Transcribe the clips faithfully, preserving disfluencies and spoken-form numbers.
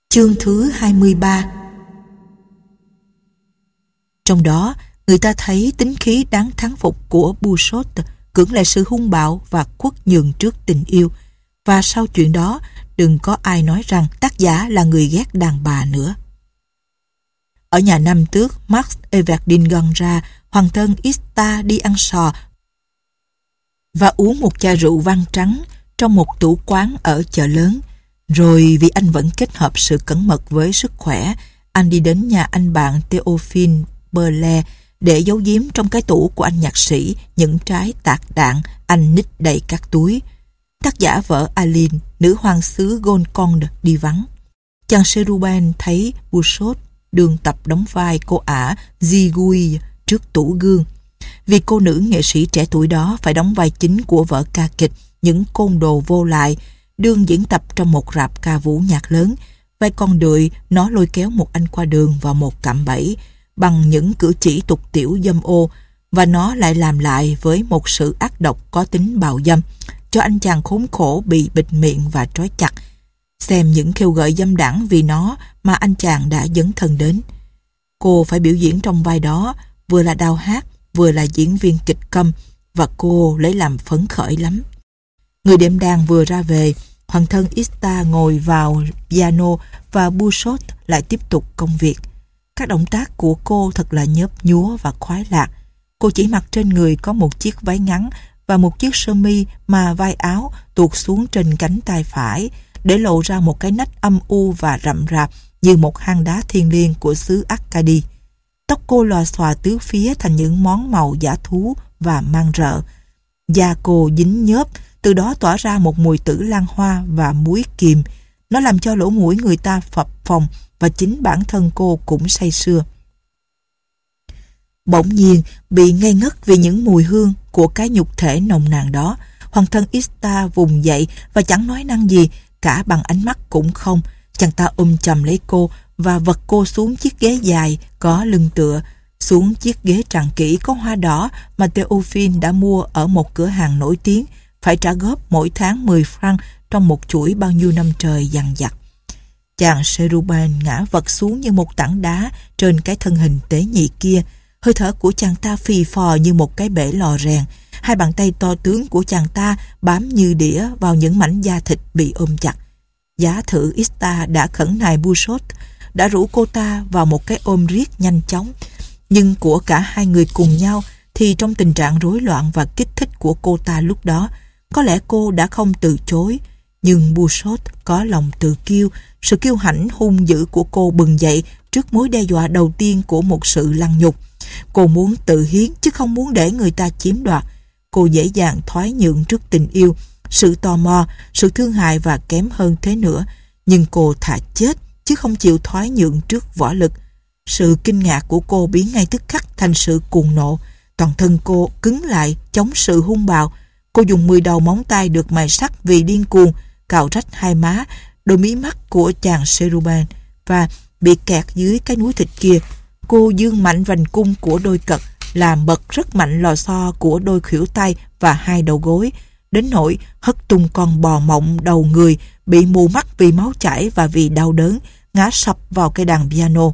Chương thứ hai mươi ba. Trong đó, người ta thấy tính khí đáng thán phục của Bouchot cưỡng lại sự hung bạo và khuất nhường trước tình yêu. Và sau chuyện đó, đừng có ai nói rằng tác giả là người ghét đàn bà nữa. Ở nhà Nam Tước, Max Everdingen ra, hoàng thân Ista đi ăn sò và uống một chai rượu vang trắng trong một tủ quán ở chợ lớn. Rồi vì anh vẫn kết hợp sự cẩn mật với sức khỏe, anh đi đến nhà anh bạn Théophile Berlet để giấu giếm trong cái tủ của anh nhạc sĩ những trái tạc đạn anh nít đầy các túi. Tác giả vợ Aline, nữ hoàng xứ Golconde đi vắng. Chàng Cherubin thấy Bouchot đương tập đóng vai cô ả Zigouille trước tủ gương. Vì cô nữ nghệ sĩ trẻ tuổi đó phải đóng vai chính của vở ca kịch Những côn đồ vô lại, đương diễn tập trong một rạp ca vũ nhạc lớn. Vai con đười, nó lôi kéo một anh qua đường vào một cạm bẫy bằng những cử chỉ tục tiểu dâm ô, và nó lại làm lại với một sự ác độc có tính bạo dâm, cho anh chàng khốn khổ bị bịt miệng và trói chặt, xem những kêu gợi dâm đãng vì nó mà anh chàng đã dấn thân đến. Cô phải biểu diễn trong vai đó, vừa là đào hát, vừa là diễn viên kịch câm, và cô lấy làm phấn khởi lắm. Người đệm đàn vừa ra về, hoàng thân Ista ngồi vào piano và Bouchot lại tiếp tục công việc. Các động tác của cô thật là nhớp nhúa và khoái lạc. Cô chỉ mặc trên người có một chiếc váy ngắn và một chiếc sơ mi mà vai áo tuột xuống trên cánh tay phải, để lộ ra một cái nách âm u và rậm rạp như một hang đá thiêng liêng của xứ Arcady. Tóc cô lòa xòa tứ phía thành những món màu dã thú và mang rợ. Da cô dính nhớp, từ đó tỏa ra một mùi tử lan hoa và muối kiềm. Nó làm cho lỗ mũi người ta phập phồng, và chính bản thân cô cũng say sưa. Bỗng nhiên, bị ngây ngất vì những mùi hương của cái nhục thể nồng nàn đó, hoàng thân Ista vùng dậy và chẳng nói năng gì, cả bằng ánh mắt cũng không. Chàng ta ôm chầm lấy cô và vật cô xuống chiếc ghế dài có lưng tựa, xuống chiếc ghế tràng kỹ có hoa đỏ mà Théophile đã mua ở một cửa hàng nổi tiếng, phải trả góp mỗi tháng mười franc trong một chuỗi bao nhiêu năm trời dằng dặc. Chàng Cherubin ngã vật xuống như một tảng đá trên cái thân hình tế nhị kia. Hơi thở của chàng ta phì phò như một cái bể lò rèn. Hai bàn tay to tướng của chàng ta bám như đĩa vào những mảnh da thịt bị ôm chặt. Giá thử Ista đã khẩn nài Bouchot, đã rủ cô ta vào một cái ôm riết nhanh chóng. Nhưng của cả hai người cùng nhau thì trong tình trạng rối loạn và kích thích của cô ta lúc đó, có lẽ cô đã không từ chối. Nhưng Bouchot có lòng tự kiêu, sự kiêu hãnh hung dữ của cô bừng dậy trước mối đe dọa đầu tiên của một sự lăng nhục. Cô muốn tự hiến chứ không muốn để người ta chiếm đoạt. Cô dễ dàng thoái nhượng trước tình yêu, sự tò mò, sự thương hại và kém hơn thế nữa. Nhưng cô thà chết chứ không chịu thoái nhượng trước võ lực. Sự kinh ngạc của cô biến ngay tức khắc thành sự cuồng nộ. Toàn thân cô cứng lại chống sự hung bạo. Cô dùng mười đầu móng tay được mài sắt vì điên cuồng, cào rách hai má, đôi mí mắt của chàng Cherubin, và bị kẹt dưới cái núi thịt kia. Cô dương mạnh vành cung của đôi cật, làm bật rất mạnh lò xo của đôi khuỷu tay và hai đầu gối, đến nỗi hất tung con bò mộng đầu người bị mù mắt vì máu chảy và vì đau đớn, ngã sập vào cây đàn piano.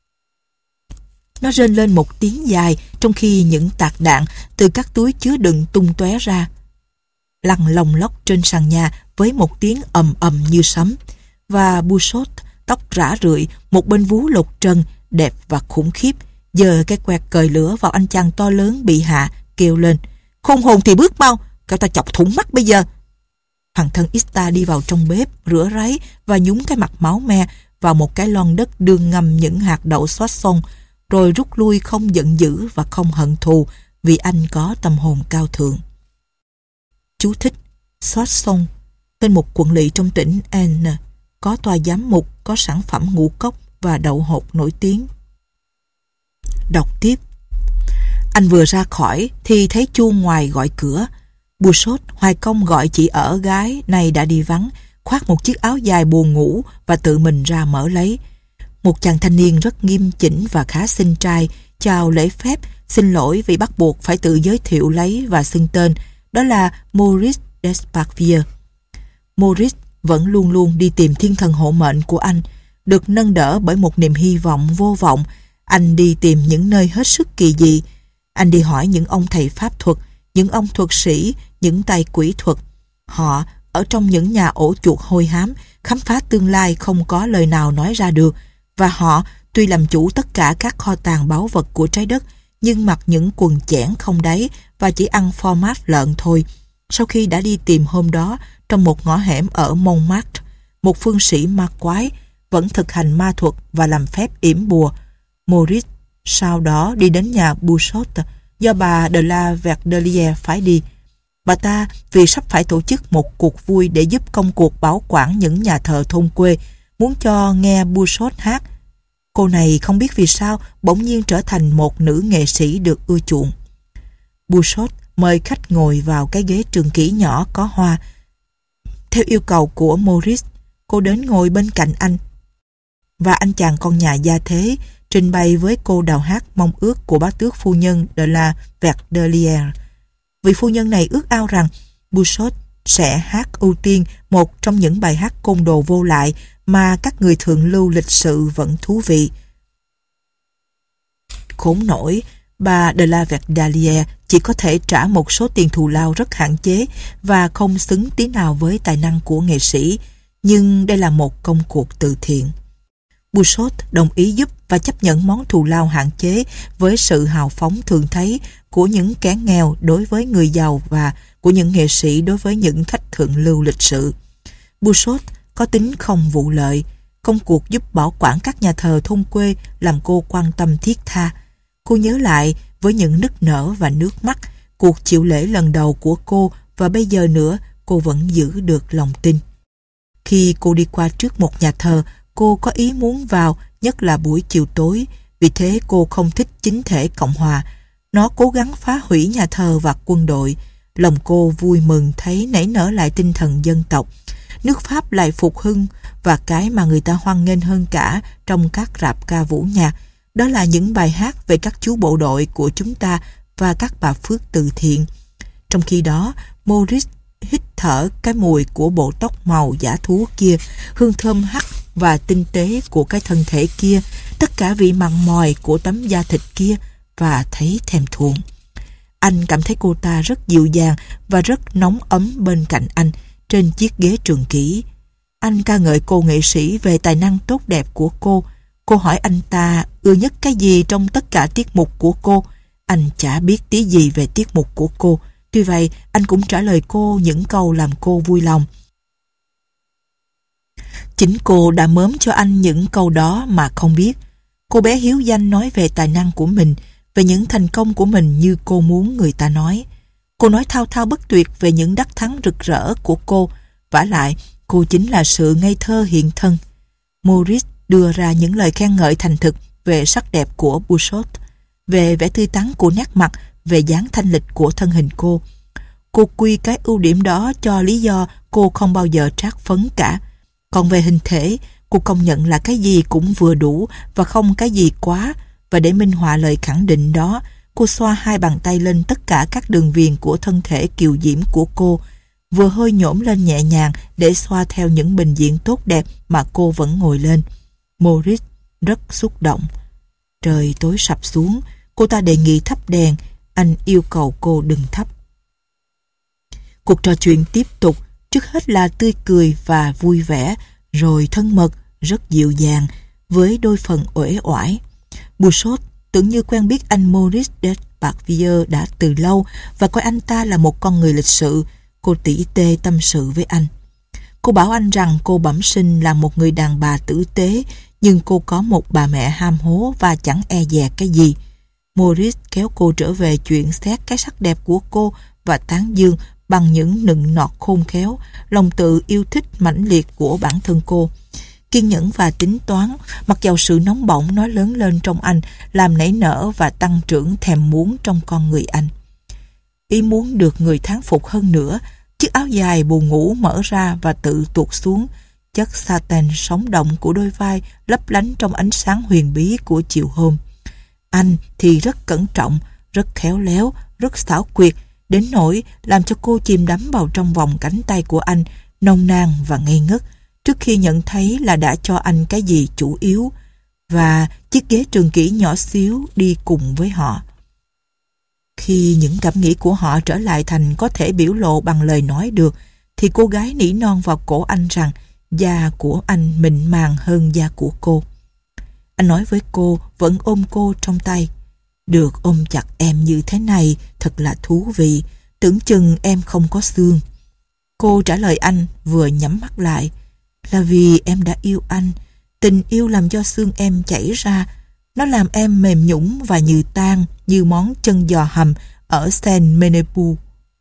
Nó rên lên một tiếng dài trong khi những tạc đạn từ các túi chứa đựng tung tóe ra, lăn lồng lóc trên sàn nhà với một tiếng ầm ầm như sấm. Và Bouchot, tóc rã rượi, một bên vú lột trần, đẹp và khủng khiếp, giơ cái quẹt cời lửa vào anh chàng to lớn bị hạ, kêu lên: "Khôn hồn thì bước mau, cậu ta chọc thủng mắt bây giờ." Hoàng thân Ista đi vào trong bếp, rửa ráy và nhúng cái mặt máu me vào một cái lon đất đương ngâm những hạt đậu xót xong, rồi rút lui không giận dữ và không hận thù, vì anh có tâm hồn cao thượng. Chú thích: Xót xong, tên một quận lỵ trong tỉnh Aisne, có tòa giám mục, có sản phẩm ngũ cốc và đậu hột nổi tiếng. Đọc tiếp. Anh vừa ra khỏi thì thấy chuông ngoài gọi cửa. Bouchot hoài công gọi chị ở gái này đã đi vắng, khoác một chiếc áo dài buồn ngủ và tự mình ra mở lấy. Một chàng thanh niên rất nghiêm chỉnh và khá xinh trai chào lễ phép, xin lỗi vì bắt buộc phải tự giới thiệu lấy và xưng tên. Đó là Maurice Desparvier. Maurice vẫn luôn luôn đi tìm thiên thần hộ mệnh của anh, Được nâng đỡ bởi một niềm hy vọng vô vọng, anh đi tìm những nơi hết sức kỳ dị. Anh đi hỏi những ông thầy pháp thuật, những ông thuật sĩ, những tay quỷ thuật. Họ, ở trong những nhà ổ chuột hôi hám, khám phá tương lai không có lời nào nói ra được. Và họ, tuy làm chủ tất cả các kho tàng báu vật của trái đất, nhưng mặc những quần chẽn không đáy và chỉ ăn format lợn thôi. Sau khi đã đi tìm hôm đó, trong một ngõ hẻm ở Montmartre, một phương sĩ ma quái vẫn thực hành ma thuật và làm phép yểm bùa. Maurice sau đó đi đến nhà Bouchot do bà de la Verdelière phái đi. Bà ta vì sắp phải tổ chức một cuộc vui để giúp công cuộc bảo quản những nhà thờ thôn quê, muốn cho nghe Bouchot hát. Cô này không biết vì sao bỗng nhiên trở thành một nữ nghệ sĩ được ưa chuộng. Bouchot mời khách ngồi vào cái ghế trường kỷ nhỏ có hoa. Theo yêu cầu của Maurice, cô đến ngồi bên cạnh anh. Và anh chàng con nhà gia thế trình bày với cô đào hát mong ước của bá tước phu nhân de la Verdelière. Vị phu nhân này ước ao rằng Bouchot sẽ hát ưu tiên một trong những bài hát côn đồ vô lại mà các người thượng lưu lịch sự vẫn thú vị. Khốn nổi, bà de la Verdelière chỉ có thể trả một số tiền thù lao rất hạn chế và không xứng tí nào với tài năng của nghệ sĩ, nhưng đây là một công cuộc từ thiện. Bouchot đồng ý giúp và chấp nhận món thù lao hạn chế với sự hào phóng thường thấy của những kẻ nghèo đối với người giàu và của những nghệ sĩ đối với những khách thượng lưu lịch sự. Bouchot có tính không vụ lợi. Công cuộc giúp bảo quản các nhà thờ thôn quê làm cô quan tâm thiết tha. Cô nhớ lại với những nức nở và nước mắt cuộc chịu lễ lần đầu của cô, và bây giờ nữa cô vẫn giữ được lòng tin. Khi cô đi qua trước một nhà thờ, cô có ý muốn vào, nhất là buổi chiều tối, vì thế cô không thích chính thể Cộng hòa. Nó cố gắng phá hủy nhà thờ và quân đội. Lòng cô vui mừng thấy nảy nở lại tinh thần dân tộc. Nước Pháp lại phục hưng, và cái mà người ta hoan nghênh hơn cả trong các rạp ca vũ nhạc, đó là những bài hát về các chú bộ đội của chúng ta và các bà phước từ thiện. Trong khi đó, Maurice hít thở cái mùi của bộ tóc màu dã thú kia, hương thơm hắc và tinh tế của cái thân thể kia, tất cả vị mặn mòi của tấm da thịt kia, và thấy thèm thuồng. Anh cảm thấy cô ta rất dịu dàng và rất nóng ấm bên cạnh anh trên chiếc ghế trường kỷ. Anh ca ngợi cô nghệ sĩ về tài năng tốt đẹp của cô. Cô hỏi anh ta ưa nhất cái gì trong tất cả tiết mục của cô. Anh chả biết tí gì về tiết mục của cô. Tuy vậy, anh cũng trả lời cô những câu làm cô vui lòng. Chính cô đã mớm cho anh những câu đó mà không biết. Cô bé hiếu danh nói về tài năng của mình, về những thành công của mình như cô muốn người ta nói. Cô nói thao thao bất tuyệt về những đắc thắng rực rỡ của cô. Vả lại, cô chính là sự ngây thơ hiện thân. Maurice đưa ra những lời khen ngợi thành thực về sắc đẹp của Bouchot, về vẻ tươi tắn của nét mặt, về dáng thanh lịch của thân hình cô. Cô quy cái ưu điểm đó cho lý do cô không bao giờ trát phấn cả. Còn về hình thể, cô công nhận là cái gì cũng vừa đủ và không cái gì quá, và để minh họa lời khẳng định đó, cô xoa hai bàn tay lên tất cả các đường viền của thân thể kiều diễm của cô, vừa hơi nhổm lên nhẹ nhàng để xoa theo những bình diện tốt đẹp mà cô vẫn ngồi lên. Maurice rất xúc động. Trời tối sập xuống, cô ta đề nghị thắp đèn. Anh yêu cầu cô đừng thắp. Cuộc trò chuyện tiếp tục, trước hết là tươi cười và vui vẻ, rồi thân mật, rất dịu dàng, với đôi phần uể oải. Bouchot tưởng như quen biết anh Maurice Desparvieu đã từ lâu và coi anh ta là một con người lịch sự. Cô tỉ tê tâm sự với anh. Cô bảo anh rằng cô bẩm sinh là một người đàn bà tử tế, nhưng cô có một bà mẹ ham hố và chẳng e dè cái gì. Maurice kéo cô trở về chuyện xét cái sắc đẹp của cô và tán dương bằng những nựng nọt khôn khéo, lòng tự yêu thích mãnh liệt của bản thân cô. Kiên nhẫn và tính toán, mặc dầu sự nóng bỏng nó lớn lên trong anh, làm nảy nở và tăng trưởng thèm muốn trong con người anh. Ý muốn được người thán phục hơn nữa, chiếc áo dài buồn ngủ mở ra và tự tuột xuống. Chất satin sống động của đôi vai lấp lánh trong ánh sáng huyền bí của chiều hôm. Anh thì rất cẩn trọng, rất khéo léo, rất xảo quyệt, đến nỗi làm cho cô chìm đắm vào trong vòng cánh tay của anh, nồng nàn và ngây ngất. trước khi nhận thấy là đã cho anh cái gì chủ yếu, và chiếc ghế trường kỷ nhỏ xíu đi cùng với họ. Khi những cảm nghĩ của họ trở lại thành có thể biểu lộ bằng lời nói được, thì cô gái nỉ non vào cổ anh rằng da của anh mịn màng hơn da của cô. Anh nói với cô, vẫn ôm cô trong tay: "Được ôm chặt em như thế này thật là thú vị, tưởng chừng em không có xương." Cô trả lời anh vừa nhắm mắt lại: "Là vì em đã yêu anh. Tình yêu làm cho xương em chảy ra. Nó làm em mềm nhũn và như tan, như món chân giò hầm ở Saint-Menehould."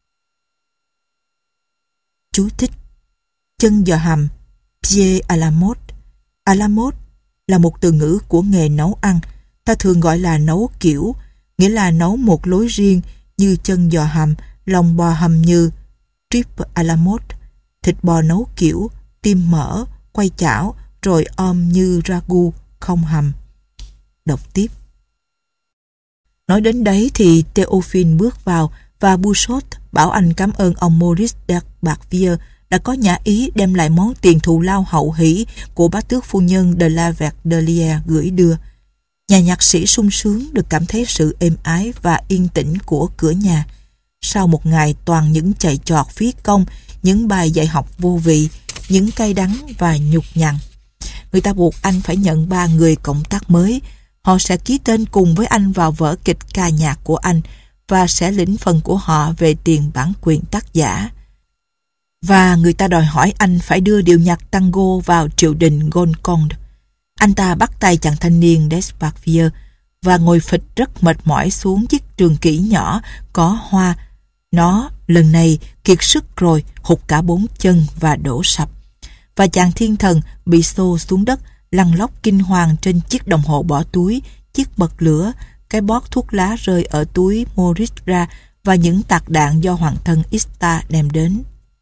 Chú thích: chân giò hầm, pied à la mode. À la mode là một từ ngữ của nghề nấu ăn. Ta thường gọi là nấu kiểu, nghĩa là nấu một lối riêng như chân giò hầm, lòng bò hầm như trip à la mode, thịt bò nấu kiểu, tim mỡ, quay chảo, rồi om như ragu, không hầm. Đọc tiếp. Nói đến đấy thì Théophile bước vào và Bouchot bảo anh cảm ơn ông Maurice de Barvier đã có nhã ý đem lại món tiền thù lao hậu hỷ của bá tước phu nhân de la Verdelière gửi đưa. Nhà nhạc sĩ sung sướng được cảm thấy sự êm ái và yên tĩnh của cửa nhà. Sau một ngày toàn những chạy trọt phí công, những bài dạy học vô vị, những cay đắng và nhục nhằn, người ta buộc anh phải nhận ba người cộng tác mới. Họ sẽ ký tên cùng với anh vào vở kịch ca nhạc của anh và sẽ lĩnh phần của họ về tiền bản quyền tác giả. Và người ta đòi hỏi anh phải đưa điệu nhạc tango vào triều đình Golconde. Anh ta bắt tay chàng thanh niên Desparvier và ngồi phịch rất mệt mỏi xuống chiếc trường kỷ nhỏ có hoa. Nó lần này kiệt sức rồi, hụt cả bốn chân và đổ sập. Và chàng thiên thần bị xô xuống đất, lăn lóc kinh hoàng trên chiếc đồng hồ bỏ túi, chiếc bật lửa, cái bót thuốc lá rơi ở túi Maurice ra và những tạc đạn do hoàng thân Ista đem đến.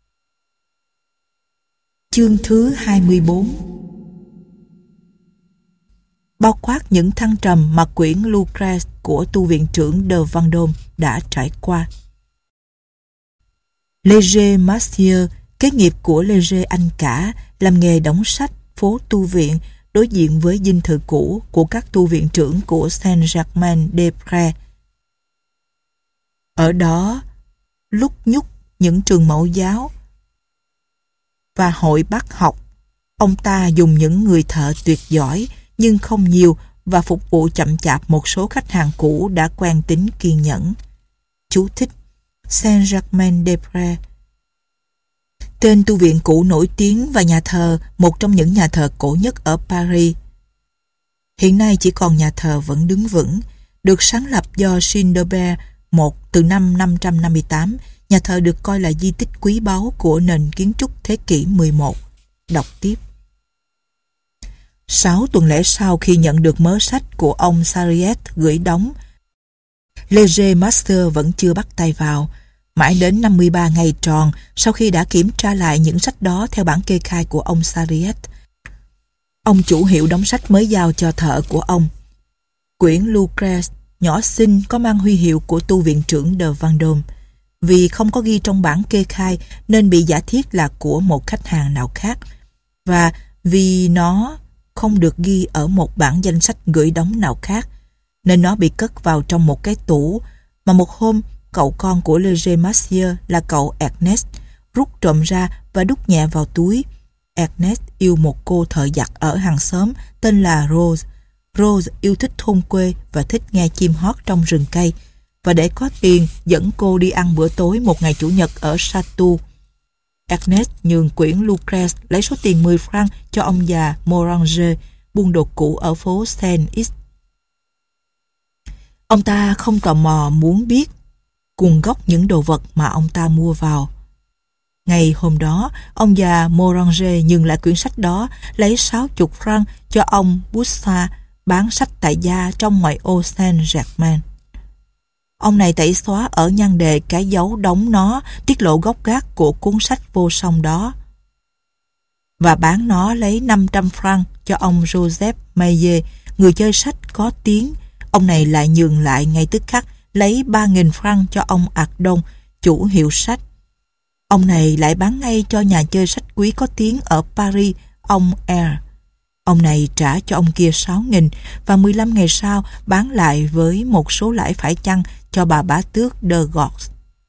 Chương thứ hai mươi bốn. Bao quát những thăng trầm mà quyển Lucrèce của tu viện trưởng de Vendôme đã trải qua. Léger Massieu, kế nghiệp của Léger anh cả, làm nghề đóng sách phố tu viện, đối diện với dinh thự cũ của các tu viện trưởng của Saint-Germain-des-Prés. Ở đó, lúc nhúc những trường mẫu giáo và hội bác học, ông ta dùng những người thợ tuyệt giỏi nhưng không nhiều và phục vụ chậm chạp một số khách hàng cũ đã quen tính kiên nhẫn. Chú thích: Saint-Germain-des-Prés, tên tu viện cũ nổi tiếng và nhà thờ, một trong những nhà thờ cổ nhất ở Paris. Hiện nay chỉ còn nhà thờ vẫn đứng vững, được sáng lập do Childebert một từ năm năm trăm năm mươi tám. Nhà thờ được coi là di tích quý báu của nền kiến trúc thế kỷ mười một. Đọc tiếp. Sáu tuần lễ sau khi nhận được mớ sách của ông Sarriette gửi đóng, Léger Massieu vẫn chưa bắt tay vào. Mãi đến năm mươi ba ngày tròn sau khi đã kiểm tra lại những sách đó theo bản kê khai của ông Sarriette, ông chủ hiệu đóng sách mới giao cho thợ của ông. Quyển Lucrèce nhỏ xinh có mang huy hiệu của tu viện trưởng de Vendôme. Vì không có ghi trong bản kê khai nên bị giả thiết là của một khách hàng nào khác, và vì nó không được ghi ở một bản danh sách gửi đóng nào khác nên nó bị cất vào trong một cái tủ mà một hôm cậu con của Léger Massieu là cậu Ernest rút trộm ra và đút nhẹ vào túi. Ernest yêu một cô thợ giặt ở hàng xóm tên là Rose. Rose yêu thích thôn quê và thích nghe chim hót trong rừng cây, và để có tiền dẫn cô đi ăn bữa tối một ngày chủ nhật ở Chateau. Ernest nhường quyển Lucrèce lấy số tiền mười franc cho ông già Moranger, buôn đồ cũ ở phố Saint-X. Ông ta không tò mò muốn biết nguồn gốc những đồ vật mà ông ta mua vào. Ngày hôm đó, ông già Moranger nhường lại quyển sách đó, lấy sáu mươi franc cho ông Boussat, bán sách tại gia trong ngoại ô Saint-Germain. Ông này tẩy xóa ở nhan đề cái dấu đóng nó, tiết lộ gốc gác của cuốn sách vô song đó, và bán nó lấy năm trăm franc cho ông Joseph Maillet, người chơi sách có tiếng. Ông này lại nhường lại ngay tức khắc, lấy ba nghìn franc cho ông Ardon, chủ hiệu sách. Ông này lại bán ngay cho nhà chơi sách quý có tiếng ở Paris ông Eyre. Ông này trả cho ông kia sáu nghìn và mười lăm ngày sau bán lại với một số lãi phải chăng cho bà bá tước de Gordes.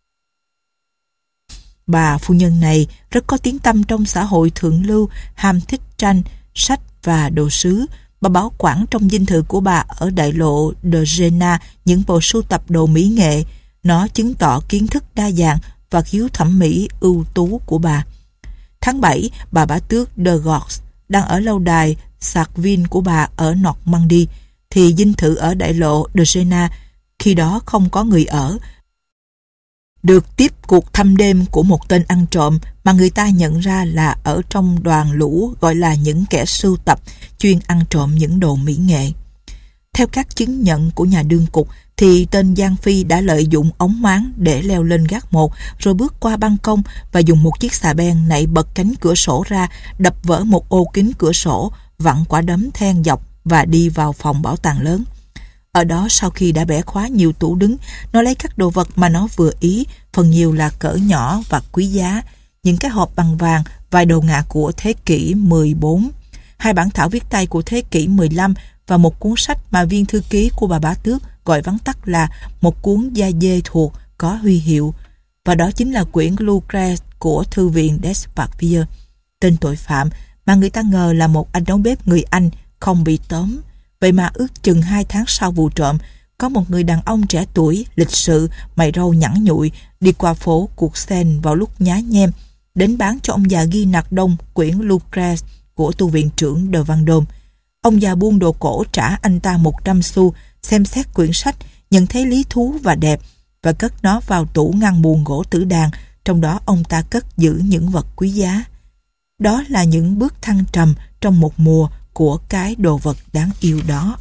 Bà phu nhân này rất có tiếng tăm trong xã hội thượng lưu, ham thích tranh, sách và đồ sứ. Bà bảo quản trong dinh thự của bà ở đại lộ de Jena những bộ sưu tập đồ mỹ nghệ. Nó chứng tỏ kiến thức đa dạng và khiếu thẩm mỹ ưu tú của bà. Tháng bảy, bà bá tước de Gordes đang ở lâu đài Sarkville của bà ở Normandy, thì dinh thự ở đại lộ de Jena khi đó không có người ở, được tiếp cuộc thăm đêm của một tên ăn trộm mà người ta nhận ra là ở trong đoàn lũ gọi là những kẻ sưu tập chuyên ăn trộm những đồ mỹ nghệ. Theo các chứng nhận của nhà đương cục thì tên Giang Phi đã lợi dụng ống máng để leo lên gác một, rồi bước qua ban công và dùng một chiếc xà beng nảy bật cánh cửa sổ ra, đập vỡ một ô kính cửa sổ, vặn quả đấm then dọc và đi vào phòng bảo tàng lớn. Ở đó, sau khi đã bẻ khóa nhiều tủ đứng, nó lấy các đồ vật mà nó vừa ý, phần nhiều là cỡ nhỏ và quý giá, những cái hộp bằng vàng, vài đồ ngạ của thế kỷ mười bốn, hai bản thảo viết tay của thế kỷ mười lăm và một cuốn sách mà viên thư ký của bà bá tước gọi vắn tắt là một cuốn da dê thuộc có huy hiệu, và đó chính là quyển Lucrece của thư viện Desparvier. Tên tội phạm mà người ta ngờ là một anh nấu bếp người Anh không bị tóm. Vậy mà ước chừng hai tháng sau vụ trộm, có một người đàn ông trẻ tuổi, lịch sự, mày râu nhẵn nhụi đi qua phố Cuộc Sen vào lúc nhá nhem, đến bán cho ông già Ghi Nạc Đông quyển Lucrece của tu viện trưởng de Vendôme. Ông già buôn đồ cổ trả anh ta một trăm xu, xem xét quyển sách, nhận thấy lý thú và đẹp, và cất nó vào tủ ngăn buồng gỗ tử đàn, trong đó ông ta cất giữ những vật quý giá. Đó là những bước thăng trầm trong một mùa của cái đồ vật đáng yêu đó.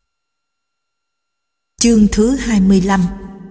Chương thứ hai mươi lăm.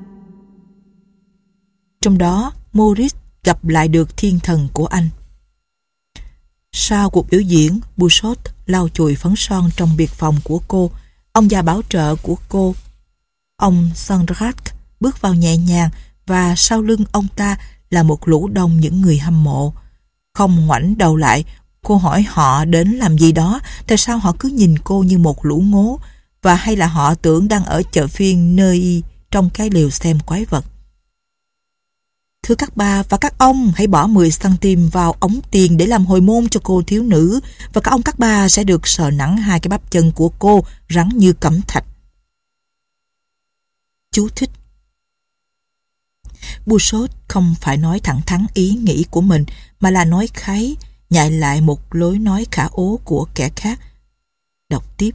Trong đó, Maurice gặp lại được thiên thần của anh. Sau cuộc biểu diễn, Bouchot lau chùi phấn son trong biệt phòng của cô. Ông già bảo trợ của cô, ông Sandrac, bước vào nhẹ nhàng, và sau lưng ông ta là một lũ đông những người hâm mộ. Không ngoảnh đầu lại, cô hỏi họ đến làm gì đó, tại sao họ cứ nhìn cô như một lũ ngố, và hay là họ tưởng đang ở chợ phiên nơi trong cái lều xem quái vật. Thưa các bà và các ông, hãy bỏ mười xăng-ti-mét vào ống tiền để làm hồi môn cho cô thiếu nữ, và các ông các bà sẽ được sờ nắng hai cái bắp chân của cô rắn như cẩm thạch. Chú thích. Bouchot không phải nói thẳng thắn ý nghĩ của mình, mà là nói kháy, nhại lại một lối nói khả ố của kẻ khác. Đọc tiếp.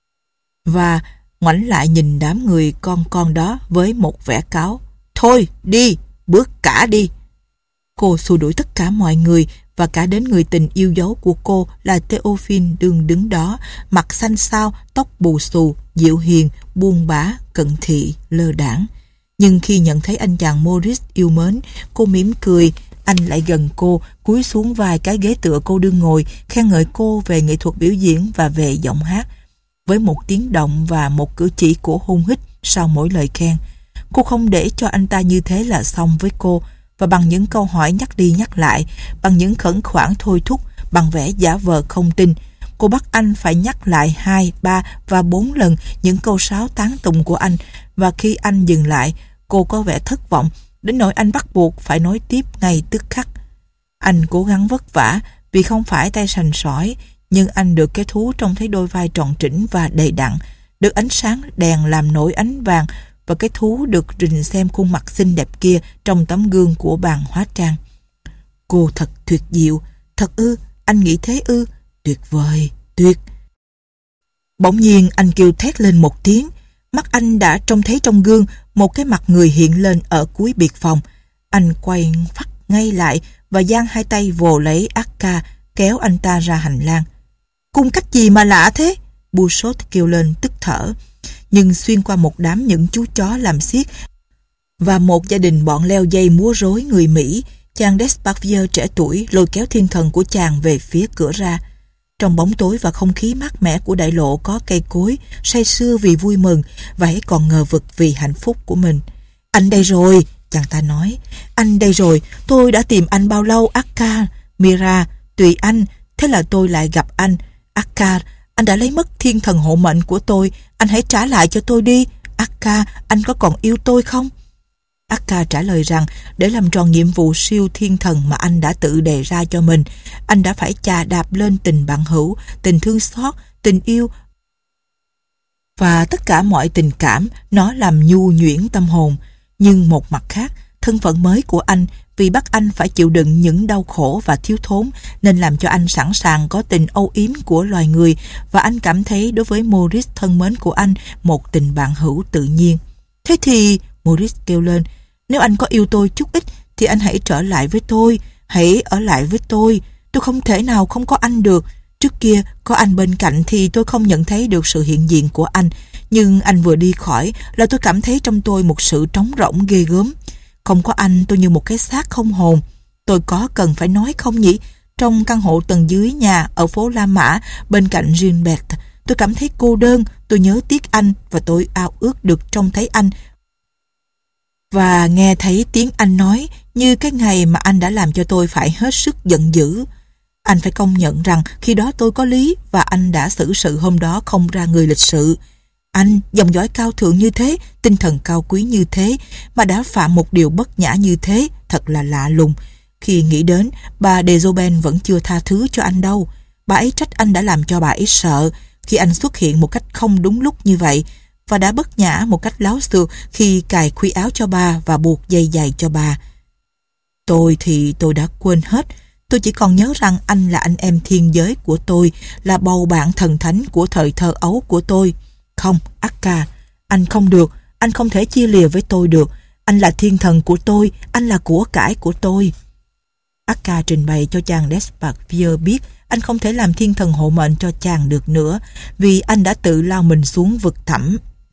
Và ngoảnh lại nhìn đám người con con đó với một vẻ cáo. Thôi, đi, bước cả đi. Cô xua đuổi tất cả mọi người, và cả đến người tình yêu dấu của cô là Théophile đương đứng đó, mặt xanh xao, tóc bù xù, dịu hiền, buông bã, cận thị, lơ đãng. Nhưng khi nhận thấy anh chàng Maurice yêu mến, cô mỉm cười. Anh lại gần cô, cúi xuống vai cái ghế tựa cô đương ngồi, khen ngợi cô về nghệ thuật biểu diễn và về giọng hát, với một tiếng động và một cử chỉ của hôn hít sau mỗi lời khen. Cô không để cho anh ta như thế là xong với cô, và bằng những câu hỏi nhắc đi nhắc lại, bằng những khẩn khoản thôi thúc, bằng vẻ giả vờ không tin, cô bắt anh phải nhắc lại hai, ba và bốn lần những câu sáo tán tụng của anh, và khi anh dừng lại, cô có vẻ thất vọng, đến nỗi anh bắt buộc phải nói tiếp ngay tức khắc. Anh cố gắng vất vả vì không phải tay sành sỏi, nhưng anh được cái thú trông thấy đôi vai tròn trĩnh và đầy đặn, được ánh sáng đèn làm nổi ánh vàng, và cái thú được rình xem khuôn mặt xinh đẹp kia trong tấm gương của bàn hóa trang. Cô thật tuyệt diệu. Thật ư? Anh nghĩ thế ư? Tuyệt vời, tuyệt. Bỗng nhiên anh kêu thét lên một tiếng. Mắt anh đã trông thấy trong gương một cái mặt người hiện lên ở cuối biệt phòng. Anh quay phắt ngay lại và giang hai tay vồ lấy Akka, kéo anh ta ra hành lang. Cung cách gì mà lạ thế? Bouchot kêu lên tức thở. Nhưng xuyên qua một đám những chú chó làm xiết và một gia đình bọn leo dây múa rối người Mỹ, chàng Desparvier trẻ tuổi lôi kéo thiên thần của chàng về phía cửa ra. Trong bóng tối và không khí mát mẻ của đại lộ có cây cối, say sưa vì vui mừng và hãy còn ngờ vực vì hạnh phúc của mình. Anh đây rồi, chàng ta nói. Anh đây rồi, tôi đã tìm anh bao lâu, Akka, Mira, tùy anh, Thế là tôi lại gặp anh. Akka, anh đã lấy mất thiên thần hộ mệnh của tôi. Anh hãy trả lại cho tôi đi. Akka, anh có còn yêu tôi không? Akka trả lời rằng để làm tròn nhiệm vụ siêu thiên thần mà anh đã tự đề ra cho mình, anh đã phải chà đạp lên tình bạn hữu, tình thương xót, tình yêu và tất cả mọi tình cảm. Nó làm nhu nhuyễn tâm hồn. Nhưng một mặt khác, thân phận mới của anh vì bắt anh phải chịu đựng những đau khổ và thiếu thốn nên làm cho anh sẵn sàng có tình âu yếm của loài người, và anh cảm thấy đối với Maurice thân mến của anh một tình bạn hữu tự nhiên. Thế thì, Maurice kêu lên, nếu anh có yêu tôi chút ít thì anh hãy trở lại với tôi, hãy ở lại với tôi. Tôi không thể nào không có anh được. Trước kia có anh bên cạnh thì tôi không nhận thấy được sự hiện diện của anh, nhưng anh vừa đi khỏi là tôi cảm thấy trong tôi một sự trống rỗng ghê gớm. Không có anh tôi như một cái xác không hồn. Tôi có cần phải nói không nhỉ? Trong căn hộ tầng dưới nhà ở phố La Mã bên cạnh Gilbert, tôi cảm thấy cô đơn, tôi nhớ tiếc anh và tôi ao ước được trông thấy anh và nghe thấy tiếng anh nói như cái ngày mà anh đã làm cho tôi phải hết sức giận dữ. Anh phải công nhận rằng khi đó tôi có lý và anh đã xử sự hôm đó không ra người lịch sự. Anh, dòng dõi cao thượng như thế, tinh thần cao quý như thế, mà đã phạm một điều bất nhã như thế, thật là lạ lùng. Khi nghĩ đến, bà de Joben vẫn chưa tha thứ cho anh đâu. Bà ấy trách anh đã làm cho bà ấy sợ khi anh xuất hiện một cách không đúng lúc như vậy, và đã bất nhã một cách láo xược khi cài khuy áo cho bà và buộc dây giày cho bà. Tôi thì tôi đã quên hết. Tôi chỉ còn nhớ rằng anh là anh em thiên giới của tôi, là bầu bạn thần thánh của thời thơ ấu của tôi. Không, Akka, anh không được, anh không thể chia lìa với tôi được. Anh là thiên thần của tôi, anh là của cải của tôi. Akka trình bày cho chàng Desparvier biết anh không thể làm thiên thần hộ mệnh cho chàng được nữa, vì anh đã tự lao mình xuống vực thẳm.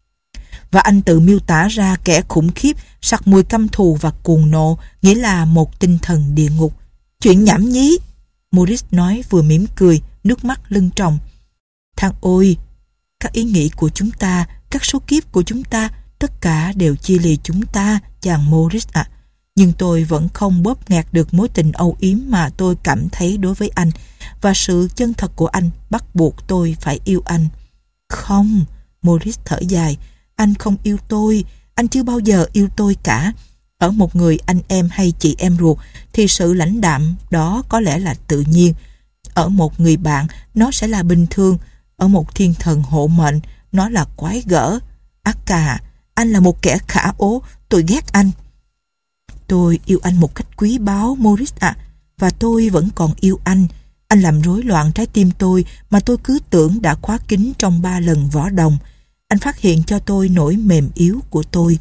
Và anh tự miêu tả ra kẻ khủng khiếp, sặc mùi căm thù và cuồng nộ, nghĩa là một tinh thần địa ngục. Chuyện nhảm nhí, Maurice nói vừa mỉm cười, nước mắt lưng tròng. Thằng ôi, các ý nghĩ của chúng ta, các số kiếp của chúng ta, tất cả đều chia lìa chúng ta, chàng Maurice ạ. À. Nhưng tôi vẫn không bóp nghẹt được mối tình âu yếm mà tôi cảm thấy đối với anh, và sự chân thật của anh bắt buộc tôi phải yêu anh. Không, Maurice thở dài, anh không yêu tôi, anh chưa bao giờ yêu tôi cả. Ở một người anh em hay chị em ruột thì sự lãnh đạm đó có lẽ là tự nhiên. Ở một người bạn nó sẽ là bình thường. Ở một thiên thần hộ mệnh nó là quái gở. Akka, anh là một kẻ khả ố, tôi ghét anh. Tôi yêu anh một cách quý báu, Maurice ạ, à, và tôi vẫn còn yêu anh. Anh làm rối loạn trái tim tôi mà tôi cứ tưởng đã khóa kín trong ba lần võ đồng. Anh phát hiện cho tôi nỗi mềm yếu của tôi.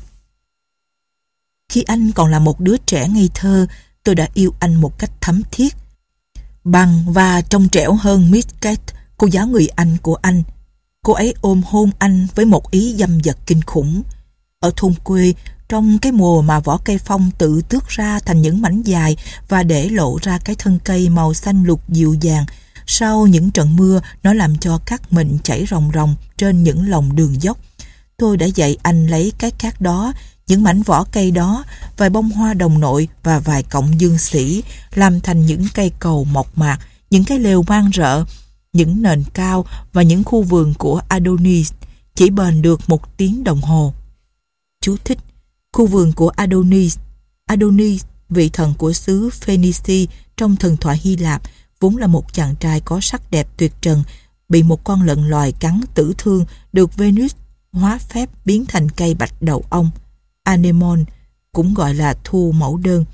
Khi anh còn là một đứa trẻ ngây thơ, tôi đã yêu anh một cách thấm thiết. Bằng và trong trẻo hơn Miss Kate, cô giáo người Anh của anh. Cô ấy ôm hôn anh với một ý dâm dật kinh khủng. Ở thôn quê, trong cái mùa mà vỏ cây phong tự tước ra thành những mảnh dài và để lộ ra cái thân cây màu xanh lục dịu dàng, sau những trận mưa nó làm cho các mịn chảy ròng ròng trên những lòng đường dốc. Tôi đã dạy anh lấy cái cát đó, những mảnh vỏ cây đó, vài bông hoa đồng nội và vài cọng dương sĩ, làm thành những cây cầu mộc mạc, những cái lều mang rợ, những nền cao và những khu vườn của Adonis chỉ bền được một tiếng đồng hồ. Chú thích: khu vườn của Adonis. Adonis, vị thần của xứ Phoenicia trong thần thoại Hy Lạp, vốn là một chàng trai có sắc đẹp tuyệt trần, bị một con lợn loài cắn tử thương, được Venus hóa phép biến thành cây bạch đầu ong. Anemone, cũng gọi là thu mẫu đơn,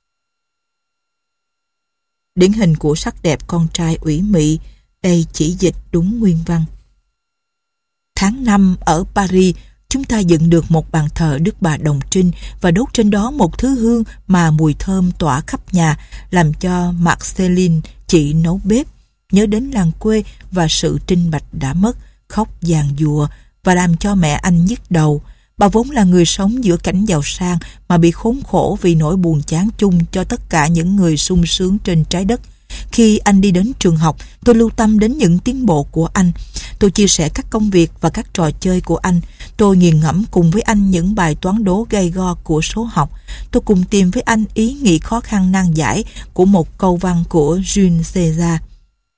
điển hình của sắc đẹp con trai ủy mị. Đây chỉ dịch đúng nguyên văn. Tháng năm ở Paris, chúng ta dựng được một bàn thờ Đức Bà Đồng Trinh và đốt trên đó một thứ hương mà mùi thơm tỏa khắp nhà, làm cho Marceline, chị nấu bếp, nhớ đến làng quê và sự trinh bạch đã mất, khóc giàn giụa và làm cho mẹ anh nhức đầu. Bà vốn là người sống giữa cảnh giàu sang mà bị khốn khổ vì nỗi buồn chán chung cho tất cả những người sung sướng trên trái đất. Khi anh đi đến trường học, tôi lưu tâm đến những tiến bộ của anh. Tôi chia sẻ các công việc và các trò chơi của anh. Tôi nghiền ngẫm cùng với anh những bài toán đố gay go của số học. Tôi cùng tìm với anh ý nghĩ khó khăn nan giải của một câu văn của Jules Caesar.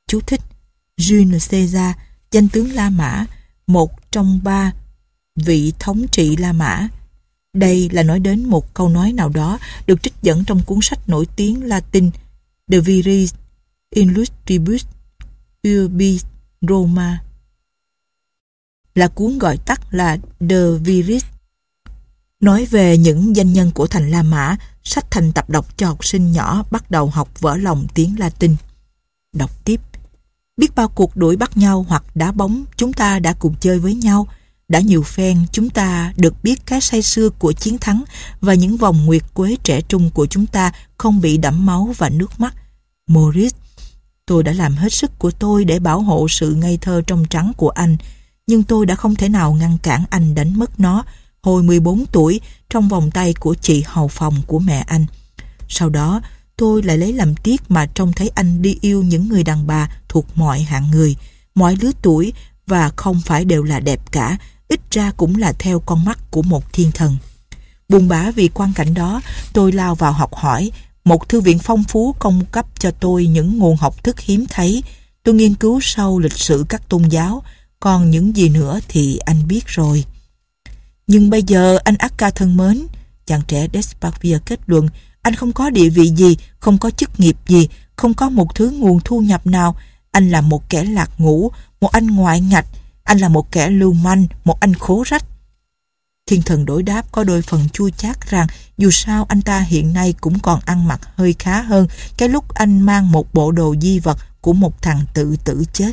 Chú thích: Jules Caesar, danh tướng La Mã, một trong ba vị thống trị La Mã. Đây là nói đến một câu nói nào đó được trích dẫn trong cuốn sách nổi tiếng Latin De Viris Illustribus Urbi Roma, là cuốn gọi tắt là De Viris, nói về những danh nhân của thành La Mã, sách thành tập đọc cho học sinh nhỏ bắt đầu học vỡ lòng tiếng Latin. Đọc tiếp: biết bao cuộc đuổi bắt nhau hoặc đá bóng chúng ta đã cùng chơi với nhau. Đã nhiều phen chúng ta được biết cái say sưa của chiến thắng và những vòng nguyệt quế trẻ trung của chúng ta không bị đẫm máu và nước mắt. Maurice, tôi đã làm hết sức của tôi để bảo hộ sự ngây thơ trong trắng của anh, nhưng tôi đã không thể nào ngăn cản anh đánh mất nó hồi mười bốn tuổi trong vòng tay của chị hầu phòng của mẹ anh. Sau đó, tôi lại lấy làm tiếc mà trông thấy anh đi yêu những người đàn bà thuộc mọi hạng người, mọi lứa tuổi và không phải đều là đẹp cả, ít ra cũng là theo con mắt của một thiên thần. Buồn bã vì quang cảnh đó, tôi lao vào học hỏi. Một thư viện phong phú cung cấp cho tôi những nguồn học thức hiếm thấy. Tôi nghiên cứu sâu lịch sử các tôn giáo, còn những gì nữa thì anh biết rồi. Nhưng bây giờ anh Akka thân mến, chàng trẻ Desparvier kết luận, anh không có địa vị gì, không có chức nghiệp gì, không có một thứ nguồn thu nhập nào. Anh là một kẻ lạc ngũ, một anh ngoại ngạch, anh là một kẻ lưu manh, một anh khố rách. Thiên thần đối đáp có đôi phần chua chát rằng dù sao anh ta hiện nay cũng còn ăn mặc hơi khá hơn cái lúc anh mang một bộ đồ di vật của một thằng tự tử chết.